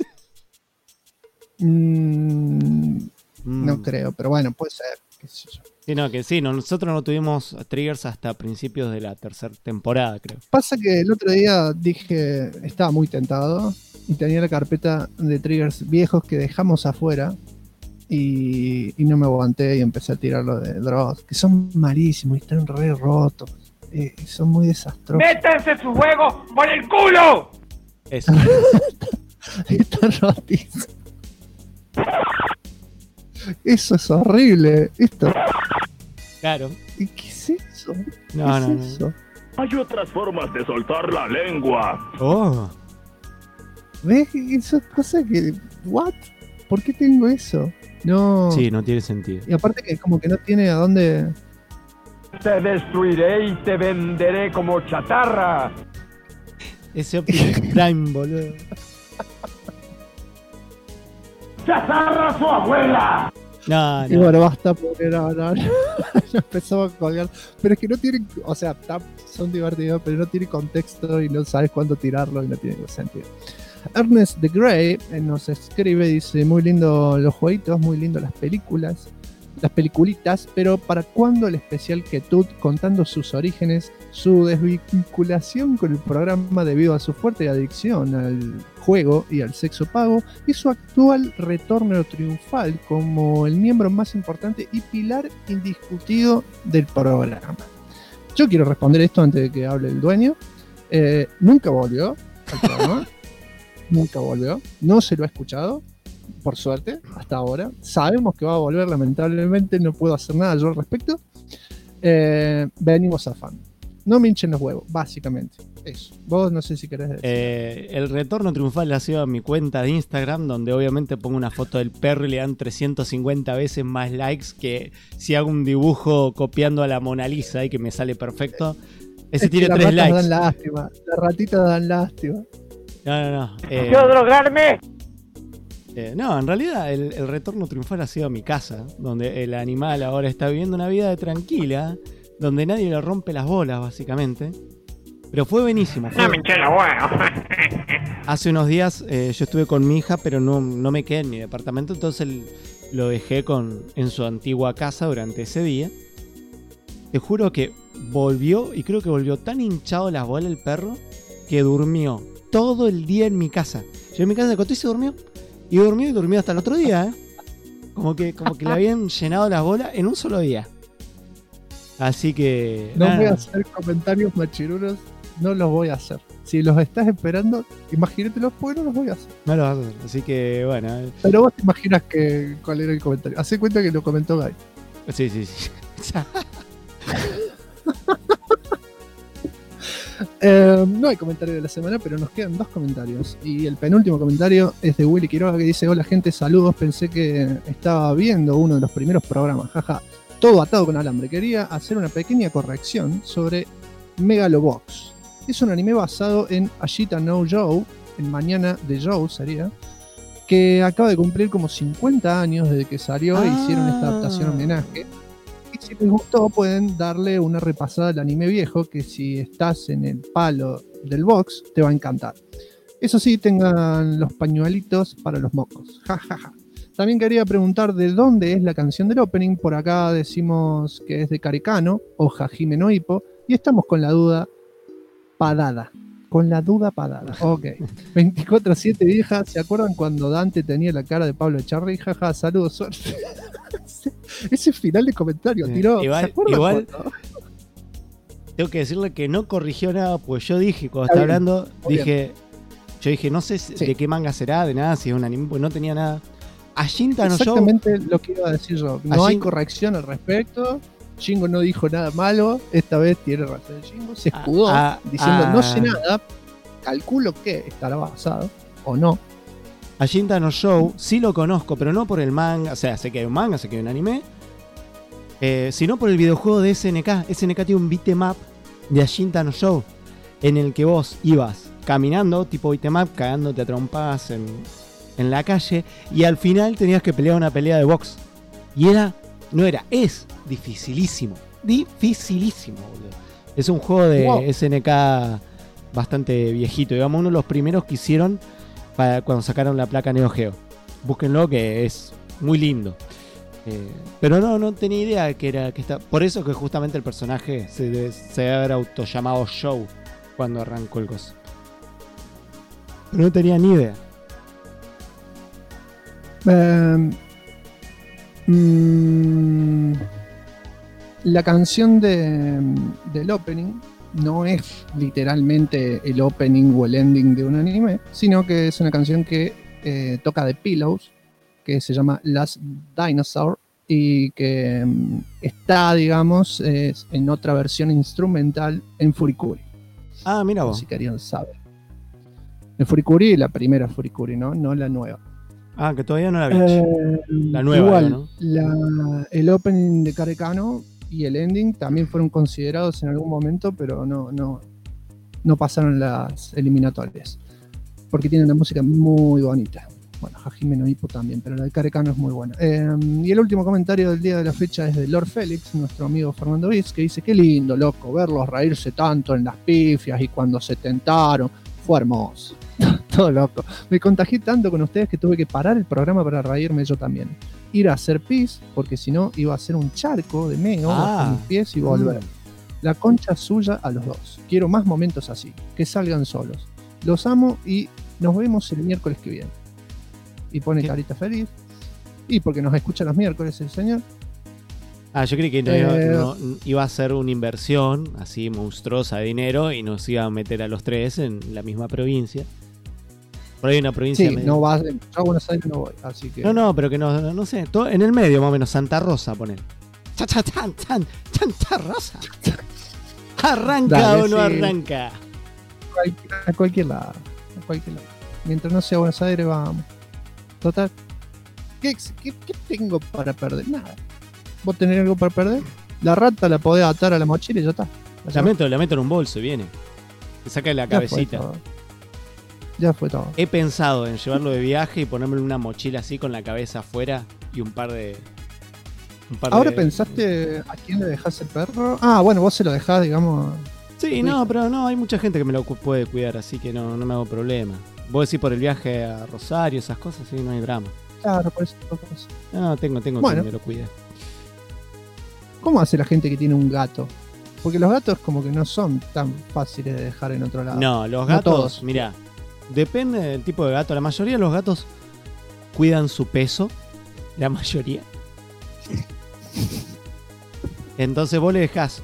No creo, pero bueno, puede ser. Qué sé yo. Nosotros no tuvimos triggers hasta principios de la tercera temporada, creo. Pasa que el otro día dije, estaba muy tentado y tenía la carpeta de triggers viejos que dejamos afuera y no me aguanté y empecé a tirarlo de Dross, que son malísimos y están re rotos. Son muy desastrosos. ¡Métanse su juego por el culo! Eso. Están rotísimos. Eso es horrible. Esto. Claro. ¿Y qué es eso? No. Eso? Hay otras formas de soltar la lengua. Oh. ¿Ves? Eso es cosa que... ¿What? ¿Por qué tengo eso? No. Sí, no tiene sentido. Y aparte que como que no tiene a dónde... Te destruiré y te venderé como chatarra. Ese Optimus Prime, boludo. ¡Chatarra su abuela! No. Y bueno, basta porque no. Empezamos a colgar. Pero es que no tienen... O sea, son divertidos, pero no tiene contexto y no sabes cuándo tirarlo y no tiene sentido. Ernest the Grey nos escribe, dice: muy lindo los jueguitos, muy lindo las películas, las peliculitas, pero ¿para cuándo el especial Ketut contando sus orígenes, su desvinculación con el programa debido a su fuerte adicción al juego y al sexo pago y su actual retorno triunfal como el miembro más importante y pilar indiscutido del programa? Yo quiero responder esto antes de que hable el dueño. Nunca volvió al programa. Nunca volvió, no se lo ha escuchado, por suerte, hasta ahora. Sabemos que va a volver, lamentablemente no puedo hacer nada yo al respecto. Venimos a fan. No me hinchen los huevos, básicamente. Eso. Vos no sé si querés decir. El retorno triunfal ha sido a mi cuenta de Instagram, donde obviamente pongo una foto del perro y le dan 350 veces más likes que si hago un dibujo copiando a la Mona Lisa y que me sale perfecto. Ese tiene 3 likes. Dan lástima. Las ratitas dan lástima. No. ¿Quiero drogarme? No, en realidad el retorno triunfal ha sido a mi casa, donde el animal ahora está viviendo una vida tranquila, donde nadie le rompe las bolas, básicamente. Pero fue buenísimo. No me hinché los huevos. Hace unos días yo estuve con mi hija, pero no me quedé en mi departamento, entonces lo dejé en su antigua casa durante ese día. Te juro que volvió, y creo que volvió tan hinchado las bolas el perro, que durmió todo el día en mi casa. Yo en mi casa se acostó y se durmió. Y durmió hasta el otro día, ¿eh? Como que le habían llenado las bolas en un solo día. Así que... No voy a hacer comentarios machiruros, no los voy a hacer. Si los estás esperando, imagínatelos, pues no los voy a hacer. No los vas a hacer, así que bueno. Pero vos te imaginas cuál era el comentario. Hacé cuenta que lo comentó Guy. Sí. No hay comentario de la semana, pero nos quedan 2 comentarios. Y el penúltimo comentario es de Willy Quiroga, que dice: hola gente, saludos, pensé que estaba viendo uno de los primeros programas, jaja. Todo atado con alambre. Quería hacer una pequeña corrección sobre Megalobox. Es un anime basado en Ashita no Joe, en Mañana de Joe sería, que acaba de cumplir como 50 años desde que salió e hicieron esta adaptación homenaje. Y si les gustó, pueden darle una repasada al anime viejo, que si estás en el palo del box, te va a encantar. Eso sí, tengan los pañuelitos para los mocos. Ja. También quería preguntar de dónde es la canción del opening. Por acá decimos que es de Karekano o Hajime no Ippo, y estamos con la duda padada. Ok. 24/7 vieja. ¿Se acuerdan cuando Dante tenía la cara de Pablo Echarri? Jaja, saludos, suerte. Ese final de comentario tiró. Igual tengo que decirle que no corrigió nada, pues yo dije, cuando estaba hablando, yo dije, no sé de qué manga será, de nada, si es un anime, pues no tenía nada. Ashinta no Show. Exactamente lo que iba a decir yo. No hay corrección al respecto. Shingo no dijo nada malo. Esta vez tiene razón. Shingo se escudó diciendo no sé nada. Calculo que estará basado o no. Ashinta no Show sí lo conozco, pero no por el manga. O sea, sé que hay un manga, sé que hay un anime. Sino por el videojuego de SNK. SNK tiene un beat'em up de Ashinta no Show, en el que vos ibas caminando, tipo beat'em up, cagándote a trompadas en la calle, y al final tenías que pelear una pelea de box. Y es dificilísimo, boludo. Es un juego de SNK bastante viejito, digamos, uno de los primeros que hicieron cuando sacaron la placa Neo Geo. Búsquenlo, que es muy lindo. Pero no tenía idea que está. Por eso que justamente el personaje se debe haber autollamado Show cuando arrancó el coso. Pero no tenía ni idea. La canción del opening no es literalmente el opening o el ending de un anime, sino que es una canción que toca The Pillows, que se llama Last Dinosaur, y que está, digamos, en otra versión instrumental en Furikuri. Ah, mira vos. Si querían saber. En Furikuri, la primera Furikuri, ¿no? No la nueva. Ah, que todavía no la vi. La nueva, igual, ¿no? El opening de Karekano y el ending también fueron considerados en algún momento, pero no pasaron las eliminatorias. Porque tiene una música muy bonita. Bueno, Hajime no Ippo también, pero la de Karekano es muy buena. Y el último comentario del día de la fecha es de Lord Félix, nuestro amigo Fernando Viz, que dice: qué lindo, loco, verlos reírse tanto en las pifias y cuando se tentaron. Fue hermoso. Todo loco. Me contagié tanto con ustedes que tuve que parar el programa para reírme yo también. Ir a hacer pis, porque si no iba a ser un charco de meo bajo mis pies y volver. La concha suya a los dos. Quiero más momentos así, que salgan solos. Los amo y nos vemos el miércoles que viene. Y pone carita feliz. Y porque nos escucha los miércoles el señor. Yo creí que no iba a ser una inversión así monstruosa de dinero y nos iba a meter a los tres en la misma provincia. Por ahí una provincia. Sí, no vas, yo a Buenos Aires no voy, así que. No, pero que no sé, todo en el medio más o menos, Santa Rosa, poner. Santa Rosa. ¿Arranca Dale, o no sí. arranca? A cualquier lado. A cualquier lado. Mientras no sea Buenos Aires, vamos. Total. ¿Qué tengo para perder? Nada. ¿Vos tenés algo para perder? La rata la podés atar a la mochila y ya está. La meto en un bolso y viene. Te saca de la cabecita. Ya fue todo. He pensado en llevarlo de viaje y ponerme en una mochila así con la cabeza afuera y un par de... ¿Ahora pensaste a quién le dejás el perro? Ah, bueno, vos se lo dejás, digamos. Sí, no, pero no, hay mucha gente que me lo puede cuidar, así que no me hago problema. Vos decís por el viaje a Rosario, esas cosas, sí, no hay drama. Claro, por eso. No, tengo Bueno. que me lo cuide. ¿Cómo hace la gente que tiene un gato? Porque los gatos como que no son tan fáciles de dejar en otro lado. No, los No gatos, todos. mirá, depende del tipo de gato. La mayoría de los gatos cuidan su peso, la mayoría. Entonces vos le dejás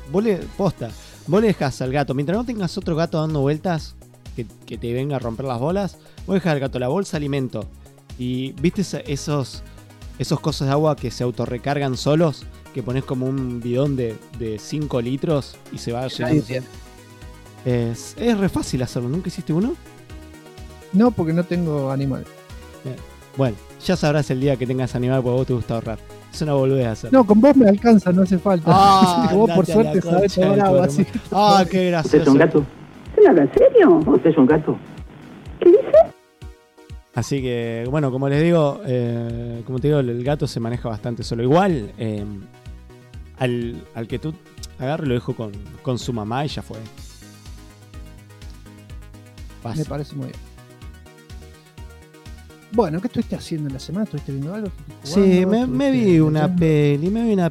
al gato, mientras no tengas otro gato dando vueltas que te venga a romper las bolas, vos dejás al gato la bolsa de alimento y viste esos cosas de agua que se autorrecargan solos, que pones como un bidón de 5 litros y se va llenando. Es re fácil hacerlo, ¿nunca hiciste uno? No, porque no tengo animal. Bueno, ya sabrás el día que tengas animal porque a vos te gusta ahorrar. Es una boludez hacer. No, con vos me alcanza, no hace falta. Vos por andate a la suerte sabés concha tomar de tu agua, hermano. así que... Qué gracioso. ¿Usted es un gato? ¿Se habla en serio? ¿Usted es un gato? ¿Qué dice? Así que, bueno, como les digo, el gato se maneja bastante solo. Igual, al que tú agarres lo dejo con su mamá y ya fue. Me parece muy bien. Bueno, ¿qué estuviste haciendo en la semana? ¿Estuviste viendo algo? Sí, me vi una peli.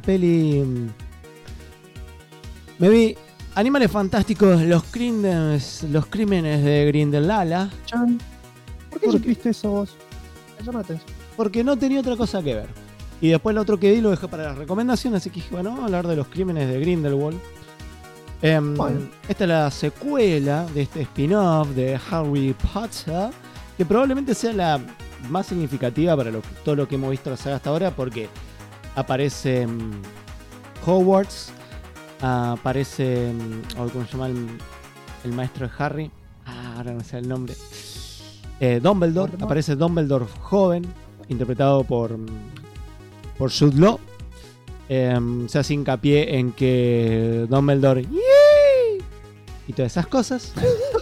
Me vi Animales Fantásticos, los crímenes de Grindelwald. ¿Por qué viste eso vos? Me llama la atención. Porque no tenía otra cosa que ver. Y después lo otro que vi lo dejé para la recomendación, así que dije, bueno, vamos a hablar de los crímenes de Grindelwald. Esta es la secuela de este spin-off de Harry Potter, que probablemente sea la más significativa para todo lo que hemos visto en la saga hasta ahora, porque aparece Hogwarts, aparece, ¿cómo se llama el maestro de Harry? Ahora no sé el nombre. Dumbledore, aparece Dumbledore joven, interpretado por Jude Law. Se hace hincapié en que Dumbledore y todas esas cosas.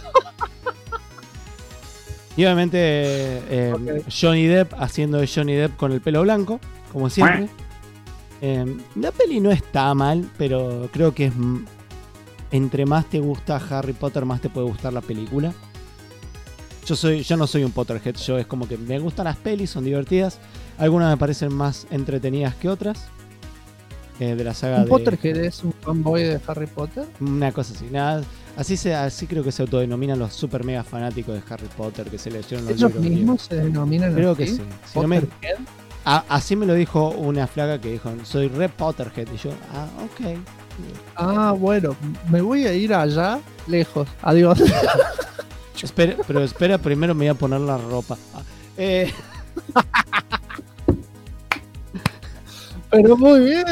Y obviamente Johnny Depp haciendo de Johnny Depp con el pelo blanco, como siempre. La peli no está mal, pero creo que entre más te gusta Harry Potter, más te puede gustar la película. Yo no soy un Potterhead, yo es como que me gustan las pelis, son divertidas. Algunas me parecen más entretenidas que otras. De la saga ¿Un Potterhead es un fanboy de Harry Potter? Una cosa así, nada. Así creo que se autodenominan los super mega fanáticos de Harry Potter, que se leyeron los libros. ¿Ellos mismos se denominan creo así? Que sí. Si no así me lo dijo una flaca que dijo, soy re Potterhead. Y yo, ok. Bueno, me voy a ir allá, lejos. Adiós. Pero espera, primero me voy a poner la ropa. Pero muy bien.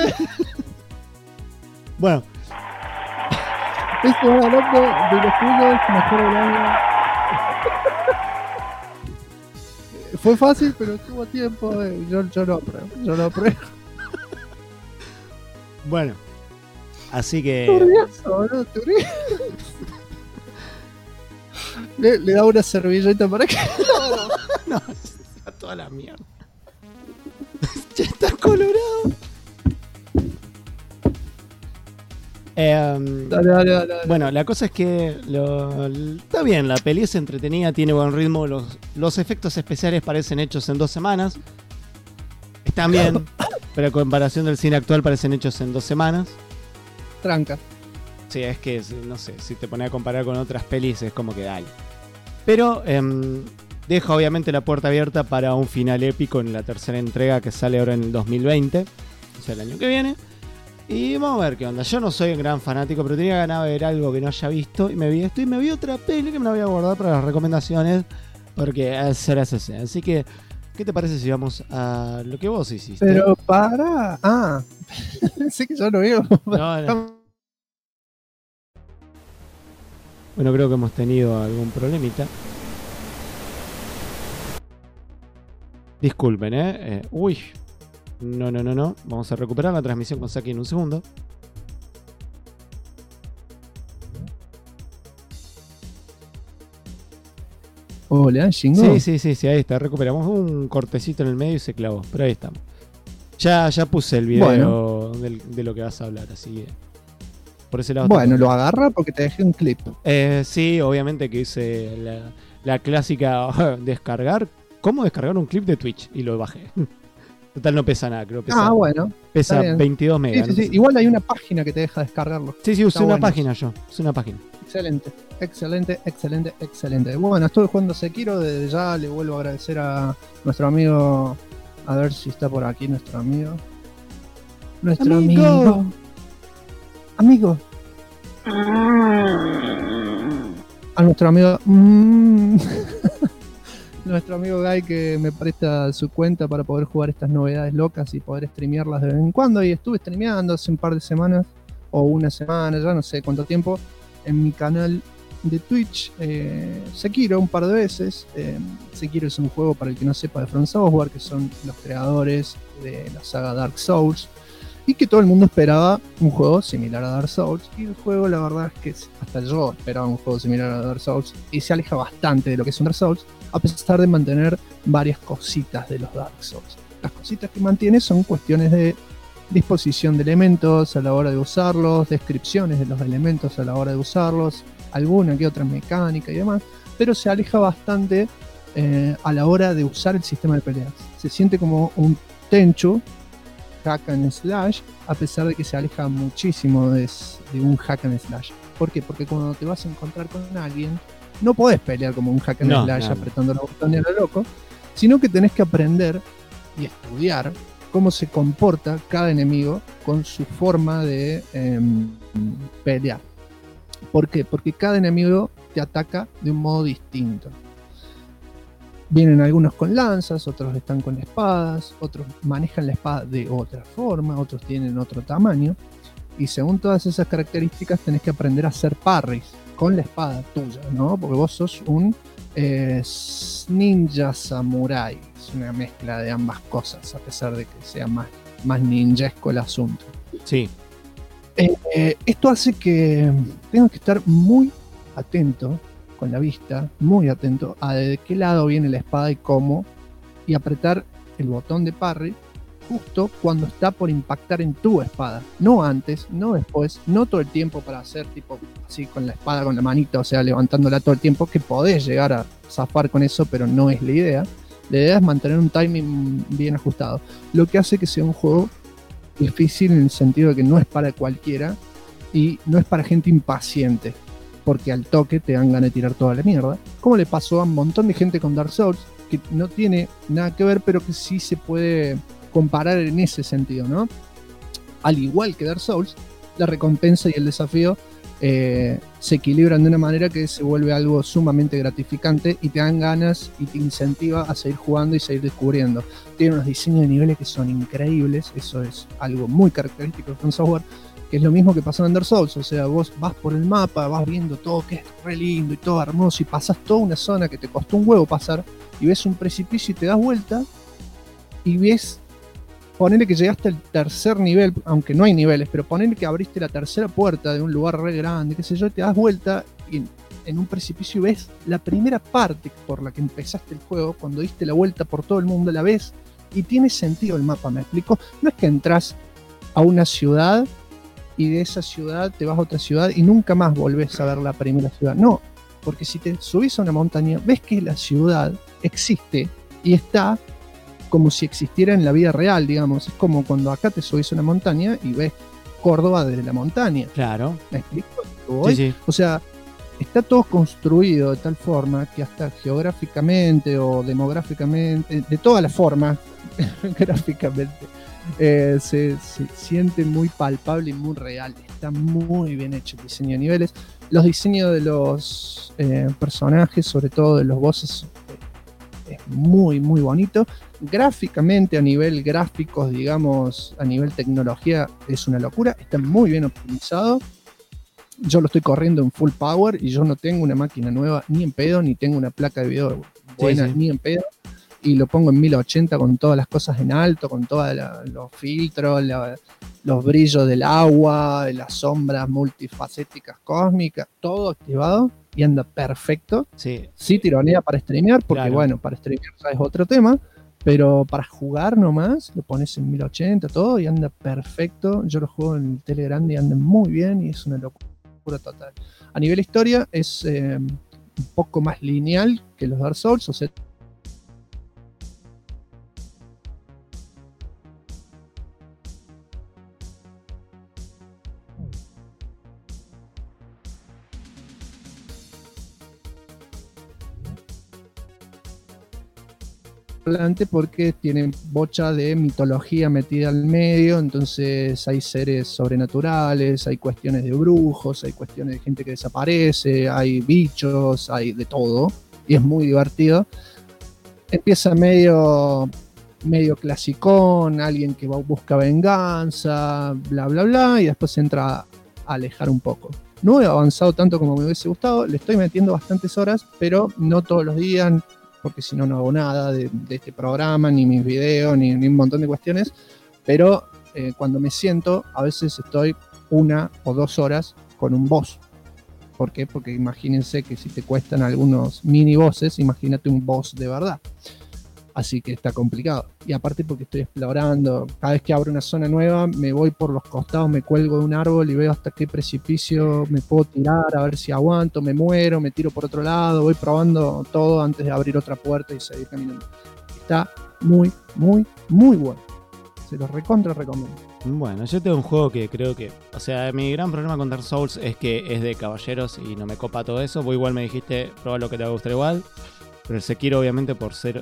Bueno. Esto va hablando de los juegos mejor del año. Fue fácil, pero tuvo tiempo. Yo lo apruebo. Bueno. Así que... Le da una servilleta para que... No, está toda la mierda. Ya está colorado. Dale. Bueno, la cosa es que está bien, la peli es entretenida, tiene buen ritmo, los efectos especiales parecen hechos en 2 semanas. Están bien, pero en comparación del cine actual parecen hechos en 2 semanas. Tranca. Sí, es que, no sé, si te pones a comparar con otras pelis es como que dale. Pero deja obviamente la puerta abierta para un final épico en la tercera entrega que sale ahora en el 2020, o sea, el año que viene. Y vamos a ver qué onda. Yo no soy un gran fanático, pero tenía ganas de ver algo que no haya visto. Y me vi esto y me vi otra peli que me la voy a guardar para las recomendaciones, porque será así. Así que, ¿qué te parece si vamos a lo que vos hiciste? Pero para... Pensé que ya lo veo. No. Bueno, creo que hemos tenido algún problemita. Disculpen, uy. No. Vamos a recuperar la transmisión con Saki en un segundo. Hola, Shingo. Sí, ahí está. Recuperamos un cortecito en el medio y se clavó. Pero ahí estamos. Ya puse el video de lo que vas a hablar, así que por ese lado. Bueno, lo agarra porque te dejé un clip. Sí, obviamente que hice la clásica descargar. ¿Cómo descargar un clip de Twitch? Y lo bajé. Total, no pesa nada, creo que pesa. Bueno. Pesa 22 megas. Sí. No Igual hay una página que te deja descargarlo. Sí, usé una página yo. Usé una página. Excelente. Bueno, estuve jugando Sekiro, desde ya le vuelvo a agradecer a nuestro amigo, a ver si está por aquí nuestro amigo. Amigo. A nuestro amigo nuestro amigo Guy, que me presta su cuenta para poder jugar estas novedades locas y poder streamearlas de vez en cuando, y estuve streameando hace un par de semanas o una semana, ya no sé cuánto tiempo, en mi canal de Twitch, Sekiro un par de veces. Sekiro es un juego, para el que no sepa, de From Software, que son los creadores de la saga Dark Souls, y que todo el mundo esperaba un juego similar a Dark Souls, y el juego, la verdad es que hasta yo esperaba un juego similar a Dark Souls, y se aleja bastante de lo que es un Dark Souls, a pesar de mantener varias cositas de los Dark Souls. Las cositas que mantiene son cuestiones de disposición de elementos a la hora de usarlos, descripciones de los elementos a la hora de usarlos, alguna que otra mecánica y demás, pero se aleja bastante a la hora de usar el sistema de peleas. Se siente como un Tenchu, hack and slash, a pesar de que se aleja muchísimo de un hack and slash. ¿Por qué? Porque cuando te vas a encontrar con alguien, no podés pelear como un hack and slash apretando los botones a lo loco, sino que tenés que aprender y estudiar cómo se comporta cada enemigo con su forma de pelear. ¿Por qué? Porque cada enemigo te ataca de un modo distinto. Vienen algunos con lanzas, otros están con espadas, otros manejan la espada de otra forma, otros tienen otro tamaño, y según todas esas características tenés que aprender a hacer parries con la espada tuya, ¿no? Porque vos sos un ninja samurai, es una mezcla de ambas cosas, a pesar de que sea más ninjesco el asunto. Sí. Esto hace que tengas que estar muy atento con la vista, muy atento a de qué lado viene la espada y cómo, y apretar el botón de parry justo cuando está por impactar en tu espada, no antes, no después, no todo el tiempo para hacer tipo así con la espada, con la manita, o sea, levantándola todo el tiempo, que podés llegar a zafar con eso, pero no es la idea. La idea es mantener un timing bien ajustado, lo que hace que sea un juego difícil en el sentido de que no es para cualquiera y no es para gente impaciente, porque al toque te dan ganas de tirar toda la mierda, como le pasó a un montón de gente con Dark Souls, que no tiene nada que ver, pero que sí se puede comparar en ese sentido, ¿no? Al igual que Dark Souls, la recompensa y el desafío se equilibran de una manera que se vuelve algo sumamente gratificante y te dan ganas y te incentiva a seguir jugando y seguir descubriendo. Tiene unos diseños de niveles que son increíbles, eso es algo muy característico de From Software, que es lo mismo que pasó en Dark Souls, o sea, vos vas por el mapa, vas viendo todo que es re lindo y todo hermoso, y pasás toda una zona que te costó un huevo pasar, y ves un precipicio y te das vuelta, y ves, ponele que llegaste al tercer nivel, aunque no hay niveles, pero ponele que abriste la tercera puerta de un lugar re grande, qué sé yo, te das vuelta y en un precipicio y ves la primera parte por la que empezaste el juego, cuando diste la vuelta por todo el mundo, la ves, y tiene sentido el mapa, ¿me explico? No es que entras a una ciudad y de esa ciudad te vas a otra ciudad y nunca más volvés a ver la primera ciudad. No, porque si te subís a una montaña, ves que la ciudad existe y está como si existiera en la vida real, digamos. Es como cuando acá te subís a una montaña y ves Córdoba desde la montaña. Claro. ¿Me explico? Sí, sí. O sea, está todo construido de tal forma que hasta geográficamente o demográficamente, de todas las formas, gráficamente, se siente muy palpable y muy real. Está muy bien hecho el diseño de niveles. Los diseños de los personajes, sobre todo de los bosses, es muy muy bonito. Gráficamente, a nivel gráficos, digamos, a nivel tecnología, es una locura. Está muy bien optimizado. yo lo estoy corriendo en full power y yo no tengo una máquina nueva ni en pedo, ni tengo una placa de video buena ni en pedo. Y lo pongo en 1080 con todas las cosas en alto, con todos los filtros, los brillos del agua, las sombras multifacéticas cósmicas, todo activado y anda perfecto. Sí tironea para streamear, porque bueno, para streamear ya es otro tema, pero para jugar nomás, lo pones en 1080 todo y anda perfecto. Yo lo juego en el tele grande y anda muy bien y es una locura total. A nivel historia es un poco más lineal que los Dark Souls, o sea, porque tienen bocha de mitología metida al medio, entonces hay seres sobrenaturales, hay cuestiones de brujos, hay cuestiones de gente que desaparece, hay bichos, hay de todo, y es muy divertido. Empieza medio clasicón, alguien que busca venganza, bla bla bla, y después se entra a alejar un poco. No he avanzado tanto como me hubiese gustado, le estoy metiendo bastantes horas, pero no todos los días, porque si no, no hago nada de este programa, ni mis videos, ni un montón de cuestiones, pero cuando me siento, a veces estoy 1 o 2 horas con un boss. ¿Por qué? Porque imagínense que si te cuestan algunos mini bosses, imagínate un boss de verdad. Así que está complicado. Y aparte porque estoy explorando, cada vez que abro una zona nueva, me voy por los costados, me cuelgo de un árbol y veo hasta qué precipicio me puedo tirar, a ver si aguanto, me muero, me tiro por otro lado, voy probando todo antes de abrir otra puerta y seguir caminando. Está muy, muy, muy bueno. Se los recomiendo. Bueno, yo tengo un juego que creo que... O sea, mi gran problema con Dark Souls es que es de caballeros y no me copa todo eso. Vos igual me dijiste, probá lo que te va a gustar igual. Pero el Sekiro, obviamente, por ser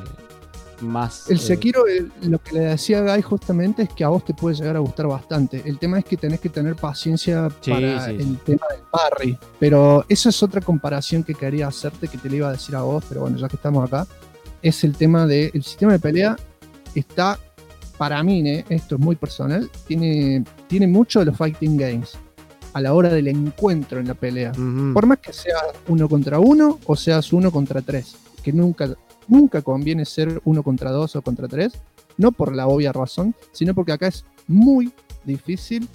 más... El Sekiro, lo que le decía a Guy justamente es que a vos te puede llegar a gustar bastante. El tema es que tenés que tener paciencia para el tema del parry. Pero esa es otra comparación que quería hacerte, que te le iba a decir a vos, pero bueno, ya que estamos acá. Es el tema del sistema de pelea. Está, para mí, esto es muy personal, tiene mucho de los fighting games a la hora del encuentro en la pelea. Por más que seas 1 contra 1 o seas 1 contra 3, que nunca conviene ser 1 contra 2 o contra 3, no por la obvia razón, sino porque acá es muy difícil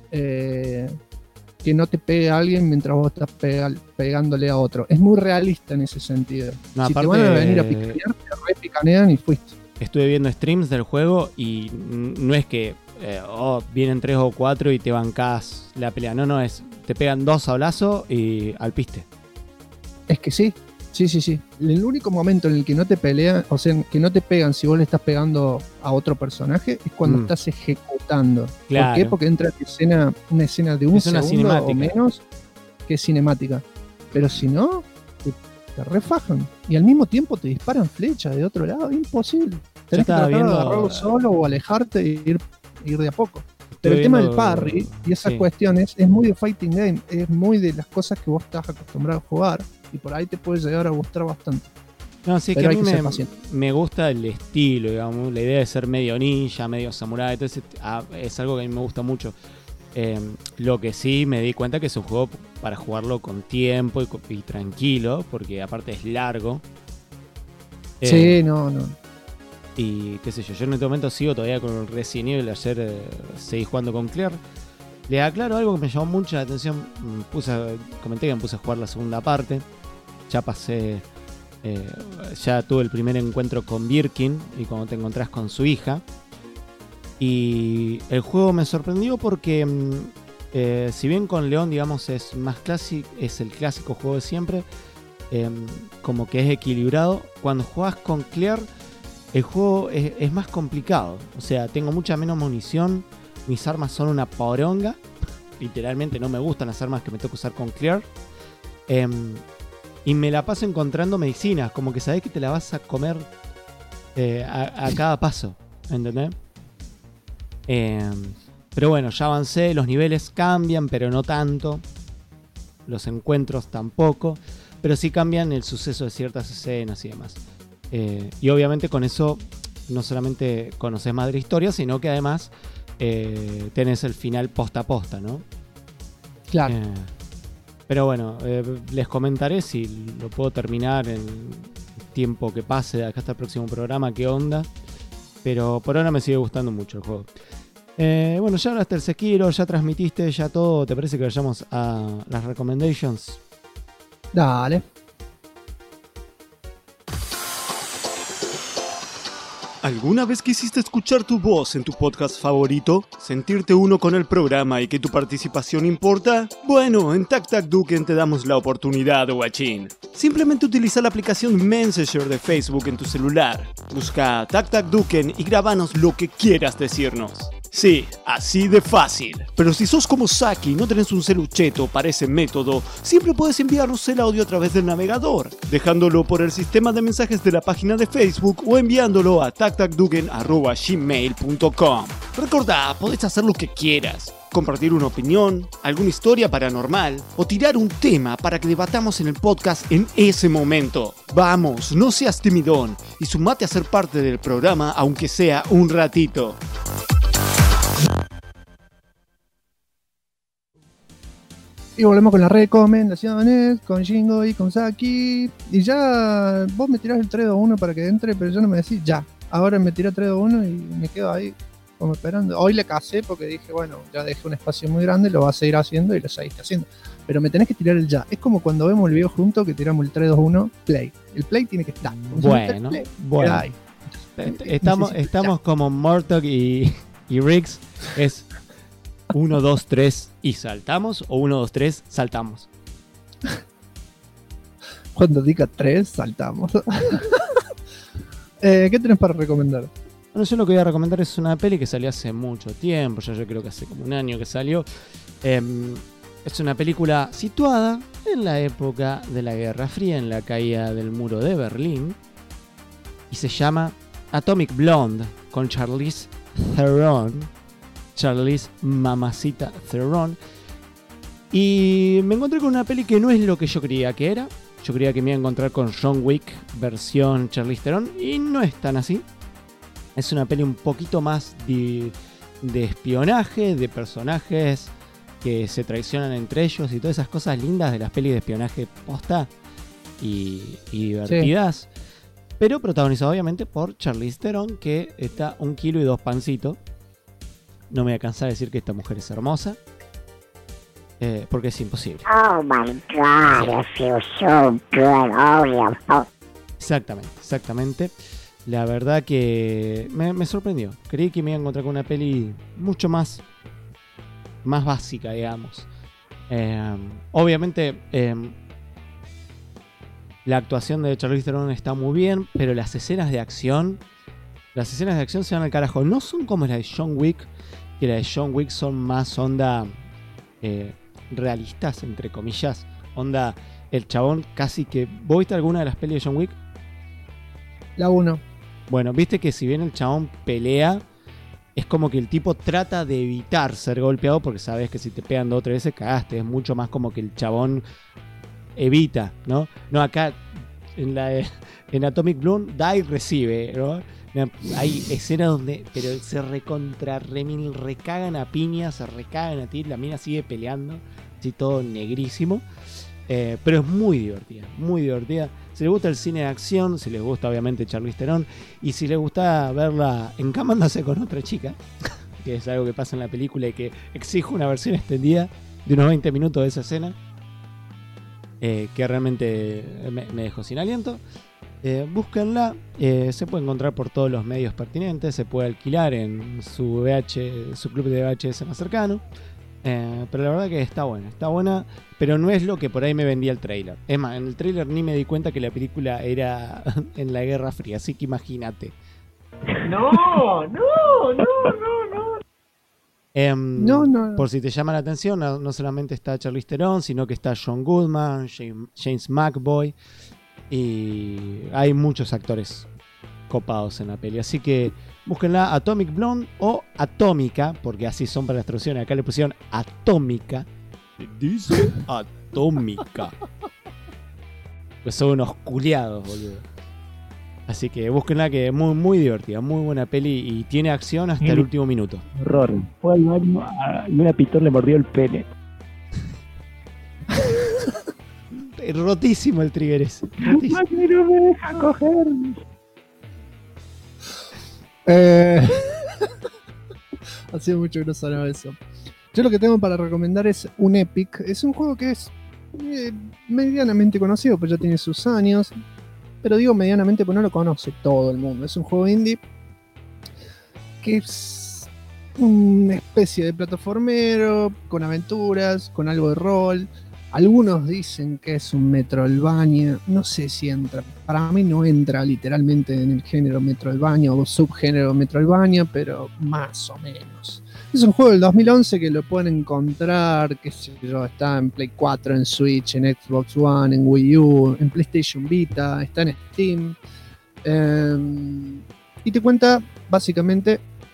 que no te pegue a alguien mientras vos estás pegándole a otro. Es muy realista en ese sentido. No, si aparte, te van a venir a picanear, te repicanean y fuiste. Estuve viendo streams del juego y no es que vienen 3 o 4 y te bancás la pelea. No, te pegan 2 sablazos y al piste. Es que sí. El único momento en el que no te pelean, o sea, que no te pegan si vos le estás pegando a otro personaje, es cuando estás ejecutando. Claro. ¿Por qué? Porque entra una escena de un segundo o menos que es cinemática. Pero si no, te refajan. Y al mismo tiempo te disparan flechas de otro lado. Imposible. Tenés que tratar de agarrarlo solo o alejarte e ir de a poco. Pero el tema del parry y esas cuestiones es muy de fighting game. Es muy de las cosas que vos estás acostumbrado a jugar. Y por ahí te puede llegar a gustar bastante. No, sí, pero que a mí me gusta el estilo, digamos, la idea de ser medio ninja, medio samurái, entonces es algo que a mí me gusta mucho. Lo que sí me di cuenta que es un juego para jugarlo con tiempo y tranquilo, porque aparte es largo. Sí, no. Y qué sé yo en este momento sigo todavía con el Resident Evil, ayer seguí jugando con Claire. Le aclaro algo que me llamó mucho la atención, comenté que me puse a jugar la segunda parte, ya pasé, ya tuve el primer encuentro con Birkin y cuando te encontrás con su hija. Y el juego me sorprendió porque si bien con León, digamos, es más clásico, es el clásico juego de siempre, como que es equilibrado, cuando jugás con Claire el juego es más complicado. O sea, tengo mucha menos munición, mis armas son una poronga, literalmente no me gustan las armas que me toca usar con Claire, y me la paso encontrando medicinas, como que sabés que te la vas a comer a cada paso, ¿entendés? Pero bueno, ya avancé, los niveles cambian, pero no tanto, los encuentros tampoco, pero sí cambian el suceso de ciertas escenas y demás. Y obviamente con eso no solamente conoces más de la historia, sino que además tenés el final posta a posta, ¿no? Claro. Pero bueno, les comentaré si lo puedo terminar en el tiempo que pase de acá hasta el próximo programa, qué onda. Pero por ahora me sigue gustando mucho el juego. Bueno, ya hablaste del Sekiro, ya transmitiste, ya todo. ¿Te parece que vayamos a las recommendations? Dale. ¿Alguna vez quisiste escuchar tu voz en tu podcast favorito? ¿Sentirte uno con el programa y que tu participación importa? Bueno, en TacTacDuken te damos la oportunidad, guachín. Simplemente utiliza la aplicación Messenger de Facebook en tu celular. Busca TacTacDuken y grabanos lo que quieras decirnos. Sí, así de fácil. Pero si sos como Saki y no tenés un celucheto para ese método, siempre puedes enviarnos el audio a través del navegador, dejándolo por el sistema de mensajes de la página de Facebook o enviándolo a tactacduken@gmail.com. Recordá, podés hacer lo que quieras. Compartir una opinión, alguna historia paranormal o tirar un tema para que debatamos en el podcast en ese momento. Vamos, no seas timidón y sumate a ser parte del programa aunque sea un ratito. Y volvemos con las recomendaciones, con Shingo y con Saki. Y ya vos me tirás el 3-2-1 para que entre, pero yo no me decís ya. Ahora me tiró 3-2-1 y me quedo ahí como esperando. Hoy le casé porque dije, bueno, ya dejé un espacio muy grande, lo vas a seguir haciendo y lo seguiste haciendo. Pero me tenés que tirar el ya. Es como cuando vemos el video juntos que tiramos el 3-2-1, play. El play tiene que estar. Bueno, play, bueno. ahí. Estamos como Murdoch y Riggs. Es 1, 2, 3 y saltamos, o 1, 2, 3, saltamos. Cuando diga 3, saltamos. ¿Qué tenés para recomendar? Bueno, yo lo que voy a recomendar es una peli que salió hace mucho tiempo, yo creo que hace como un año que salió. Es una película situada en la época de la Guerra Fría, en la caída del muro de Berlín, y se llama Atomic Blonde, con Charlize Theron. Charlize Mamacita Theron. Y me encontré con una peli que no es lo que yo creía que era. Yo creía que me iba a encontrar con John Wick versión Charlize Theron, y no es tan así. Es una peli un poquito más de espionaje, de personajes que se traicionan entre ellos y todas esas cosas lindas de las pelis de espionaje posta y divertidas. Sí. Pero protagonizado obviamente por Charlize Theron, que está 1 kilo y 2 pancitos. No me voy a cansar de decir que esta mujer es hermosa, porque es imposible. Oh my God, I feel so good. Oh, yeah. Exactamente. La verdad que me sorprendió. Creí que me iba a encontrar con una peli mucho más básica, digamos. Obviamente, la actuación de Charlize Theron está muy bien, pero las escenas de acción se van al carajo. No son como las de John Wick, que las de John Wick son más onda realistas, entre comillas. Onda, el chabón casi que... ¿Vos viste alguna de las pelis de John Wick? La 1. Bueno, viste que si bien el chabón pelea, es como que el tipo trata de evitar ser golpeado, porque sabes que si te pegan 2 o 3 veces cagaste. Es mucho más como que el chabón evita, ¿no? No, acá en Atomic Blonde da y recibe, ¿no? Hay escenas donde se recagan a piña, se recagan a ti, la mina sigue peleando, así todo negrísimo, pero es muy divertida. Si les gusta el cine de acción, si les gusta obviamente Charlize Theron, y si les gusta verla encamándose con otra chica, que es algo que pasa en la película y que exige una versión extendida de unos 20 minutos de esa escena, que realmente me dejó sin aliento. Búsquenla, se puede encontrar por todos los medios pertinentes, se puede alquilar en su club de VHS más cercano, pero la verdad que está buena, pero no es lo que por ahí me vendía el trailer. Es más, en el trailer ni me di cuenta que la película era en la Guerra Fría, así que imagínate. No. No. Por si te llama la atención, no solamente está Charlize Theron, sino que está John Goodman, James McAvoy, y hay muchos actores copados en la peli. Así que búsquenla, Atomic Blonde o Atómica, porque así son para las traducciones. Acá le pusieron Atómica. Dice Atómica. Pues son unos culiados, boludo. Así que búsquenla, que es muy, muy divertida, muy buena peli y tiene acción hasta el último minuto. Horror. Fue al baño y una pitón le mordió el pene. rotísimo el trigger ese. Rotísimo. Macri no me deja coger. Hacía mucho que no sonaba eso. Yo lo que tengo para recomendar es un Epic. Es un juego que es medianamente conocido, pues ya tiene sus años. Pero digo medianamente porque no lo conoce todo el mundo. Es un juego indie que es una especie de plataformero, con aventuras, con algo de rol. Algunos dicen que es un Metroidvania. No sé si entra. Para mí no entra literalmente en el género Metroidvania o subgénero Metroidvania, pero más o menos. Es un juego del 2011 que lo pueden encontrar, qué sé yo, está en Play 4, en Switch, en Xbox One, en Wii U, en PlayStation Vita, está en Steam. Y te cuenta básicamente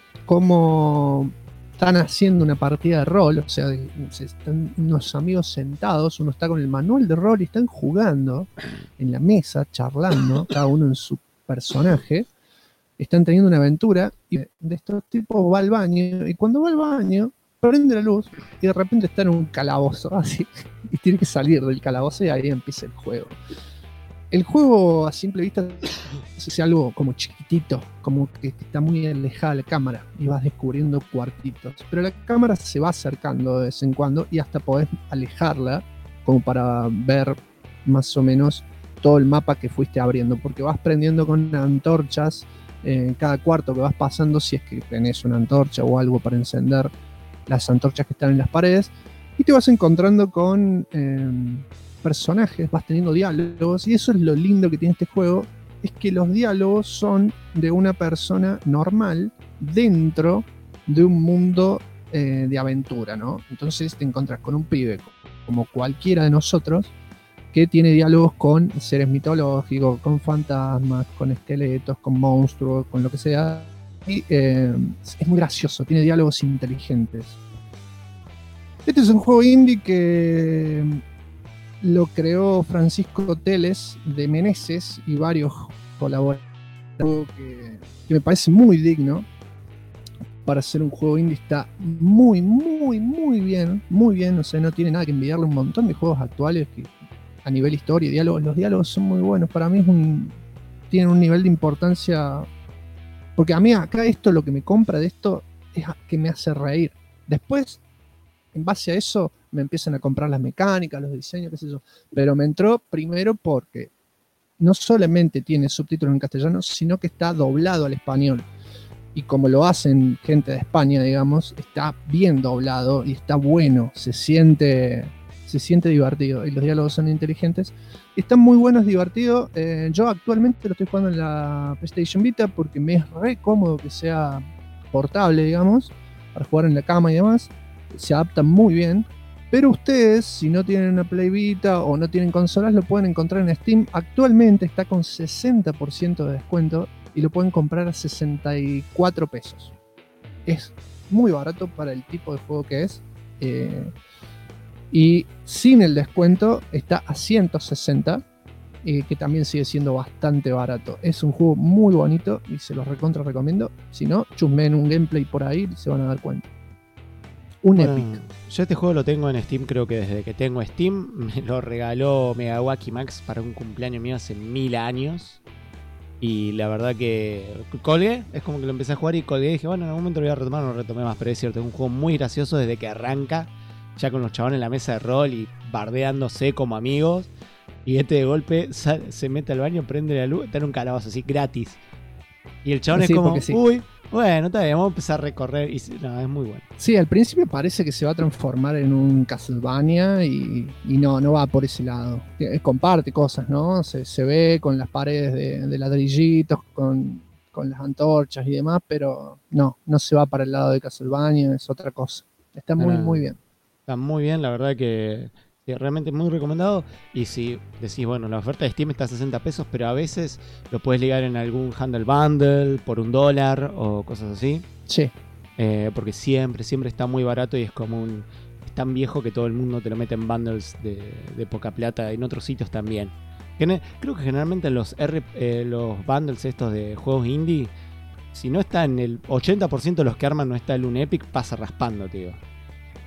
cómo están haciendo una partida de rol, o sea, están unos amigos sentados, uno está con el manual de rol y están jugando en la mesa, charlando, cada uno en su personaje. Están teniendo una aventura y de estos tipos va al baño y cuando va al baño prende la luz y de repente está en un calabozo así y tiene que salir del calabozo y ahí empieza el juego. El juego a simple vista es algo como chiquitito, como que está muy alejada de la cámara y vas descubriendo cuartitos, pero la cámara se va acercando de vez en cuando y hasta podés alejarla como para ver más o menos todo el mapa que fuiste abriendo, porque vas prendiendo con antorchas en cada cuarto que vas pasando, si es que tenés una antorcha o algo para encender las antorchas que están en las paredes, y te vas encontrando con personajes, vas teniendo diálogos, y eso es lo lindo que tiene este juego, es que los diálogos son de una persona normal dentro de un mundo de aventura, ¿no? Entonces te encontrás con un pibe como cualquiera de nosotros, que tiene diálogos con seres mitológicos, con fantasmas, con esqueletos, con monstruos, con lo que sea. Y es muy gracioso, tiene diálogos inteligentes. Este es un juego indie que lo creó Francisco Teles de Meneses y varios colaboradores, que me parece muy digno. Para ser un juego indie está muy bien, o sea, no tiene nada que envidiarle a un montón de juegos actuales que a nivel historia y diálogos, los diálogos son muy buenos. Para mí tienen un nivel de importancia, porque a mí acá esto, lo que me compra de esto es que me hace reír. Después, en base a eso, me empiezan a comprar las mecánicas, los diseños, qué sé yo. Pero me entró primero porque no solamente tiene subtítulos en castellano, sino que está doblado al español. Y como lo hacen gente de España, digamos, está bien doblado y está bueno, se siente divertido y los diálogos son inteligentes. Están muy buenos, divertidos. Yo actualmente lo estoy jugando en la PlayStation Vita porque me es re cómodo que sea portable, digamos, para jugar en la cama y demás. Se adapta muy bien. Pero ustedes, si no tienen una Play Vita o no tienen consolas, lo pueden encontrar en Steam. Actualmente está con 60% de descuento y lo pueden comprar a 64 pesos. Es muy barato para el tipo de juego que es. Y sin el descuento está a 160, que también sigue siendo bastante barato. Es un juego muy bonito y se los recontra recomiendo. Si no, chusmeen un gameplay por ahí y se van a dar cuenta. Epic. Yo este juego lo tengo en Steam, creo que desde que tengo Steam. Me lo regaló Megawaki Max para un cumpleaños mío hace 1000 años. Y la verdad que colgué, es como que lo empecé a jugar y colgué y dije, bueno, en algún momento lo voy a retomar, no lo retomé más, pero es cierto, es un juego muy gracioso desde que arranca, ya con los chabones en la mesa de rol y bardeándose como amigos, y de golpe se mete al baño, prende la luz, está en un calabozo así, gratis. Y el chabón es como, sí. Uy, bueno, está bien, vamos a empezar a recorrer, y no, es muy bueno. Sí, al principio parece que se va a transformar en un Castlevania y no va por ese lado. Comparte cosas, ¿no? Se ve con las paredes de ladrillitos, con las antorchas y demás, pero no se va para el lado de Castlevania, es otra cosa. Está muy bien. Está muy bien, la verdad que realmente muy recomendado. Y si decís, bueno, la oferta de Steam está a 60 pesos, pero a veces lo puedes ligar en algún handle bundle por $1 o cosas así. Sí. Porque siempre está muy barato y es como es tan viejo que todo el mundo te lo mete en bundles de poca plata, en otros sitios también. Creo que generalmente en los bundles estos de juegos indie, si no está en el 80% de los que arman no está el un Epic, pasa raspando, tío.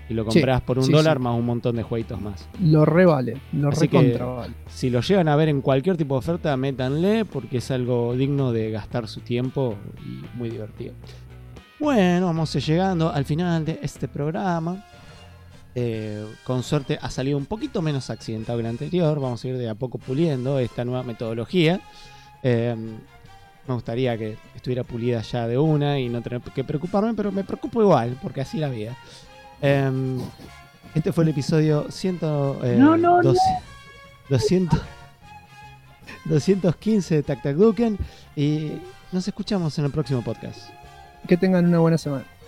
Y lo comprás por sí, $1 sí. más un montón de jueguitos más. Lo revale, lo Así que, recontra vale. si lo llegan a ver en cualquier tipo de oferta, métanle porque es algo digno de gastar su tiempo y muy divertido. Bueno, vamos llegando al final de este programa. Con suerte ha salido un poquito menos accidentado que el anterior. Vamos a ir de a poco puliendo esta nueva metodología. Me gustaría que estuviera pulida ya de una y no tener que preocuparme, pero me preocupo igual, porque así es la vida. Este fue el episodio 215 de Tac Tac Duken y nos escuchamos en el próximo podcast. Que tengan una buena semana.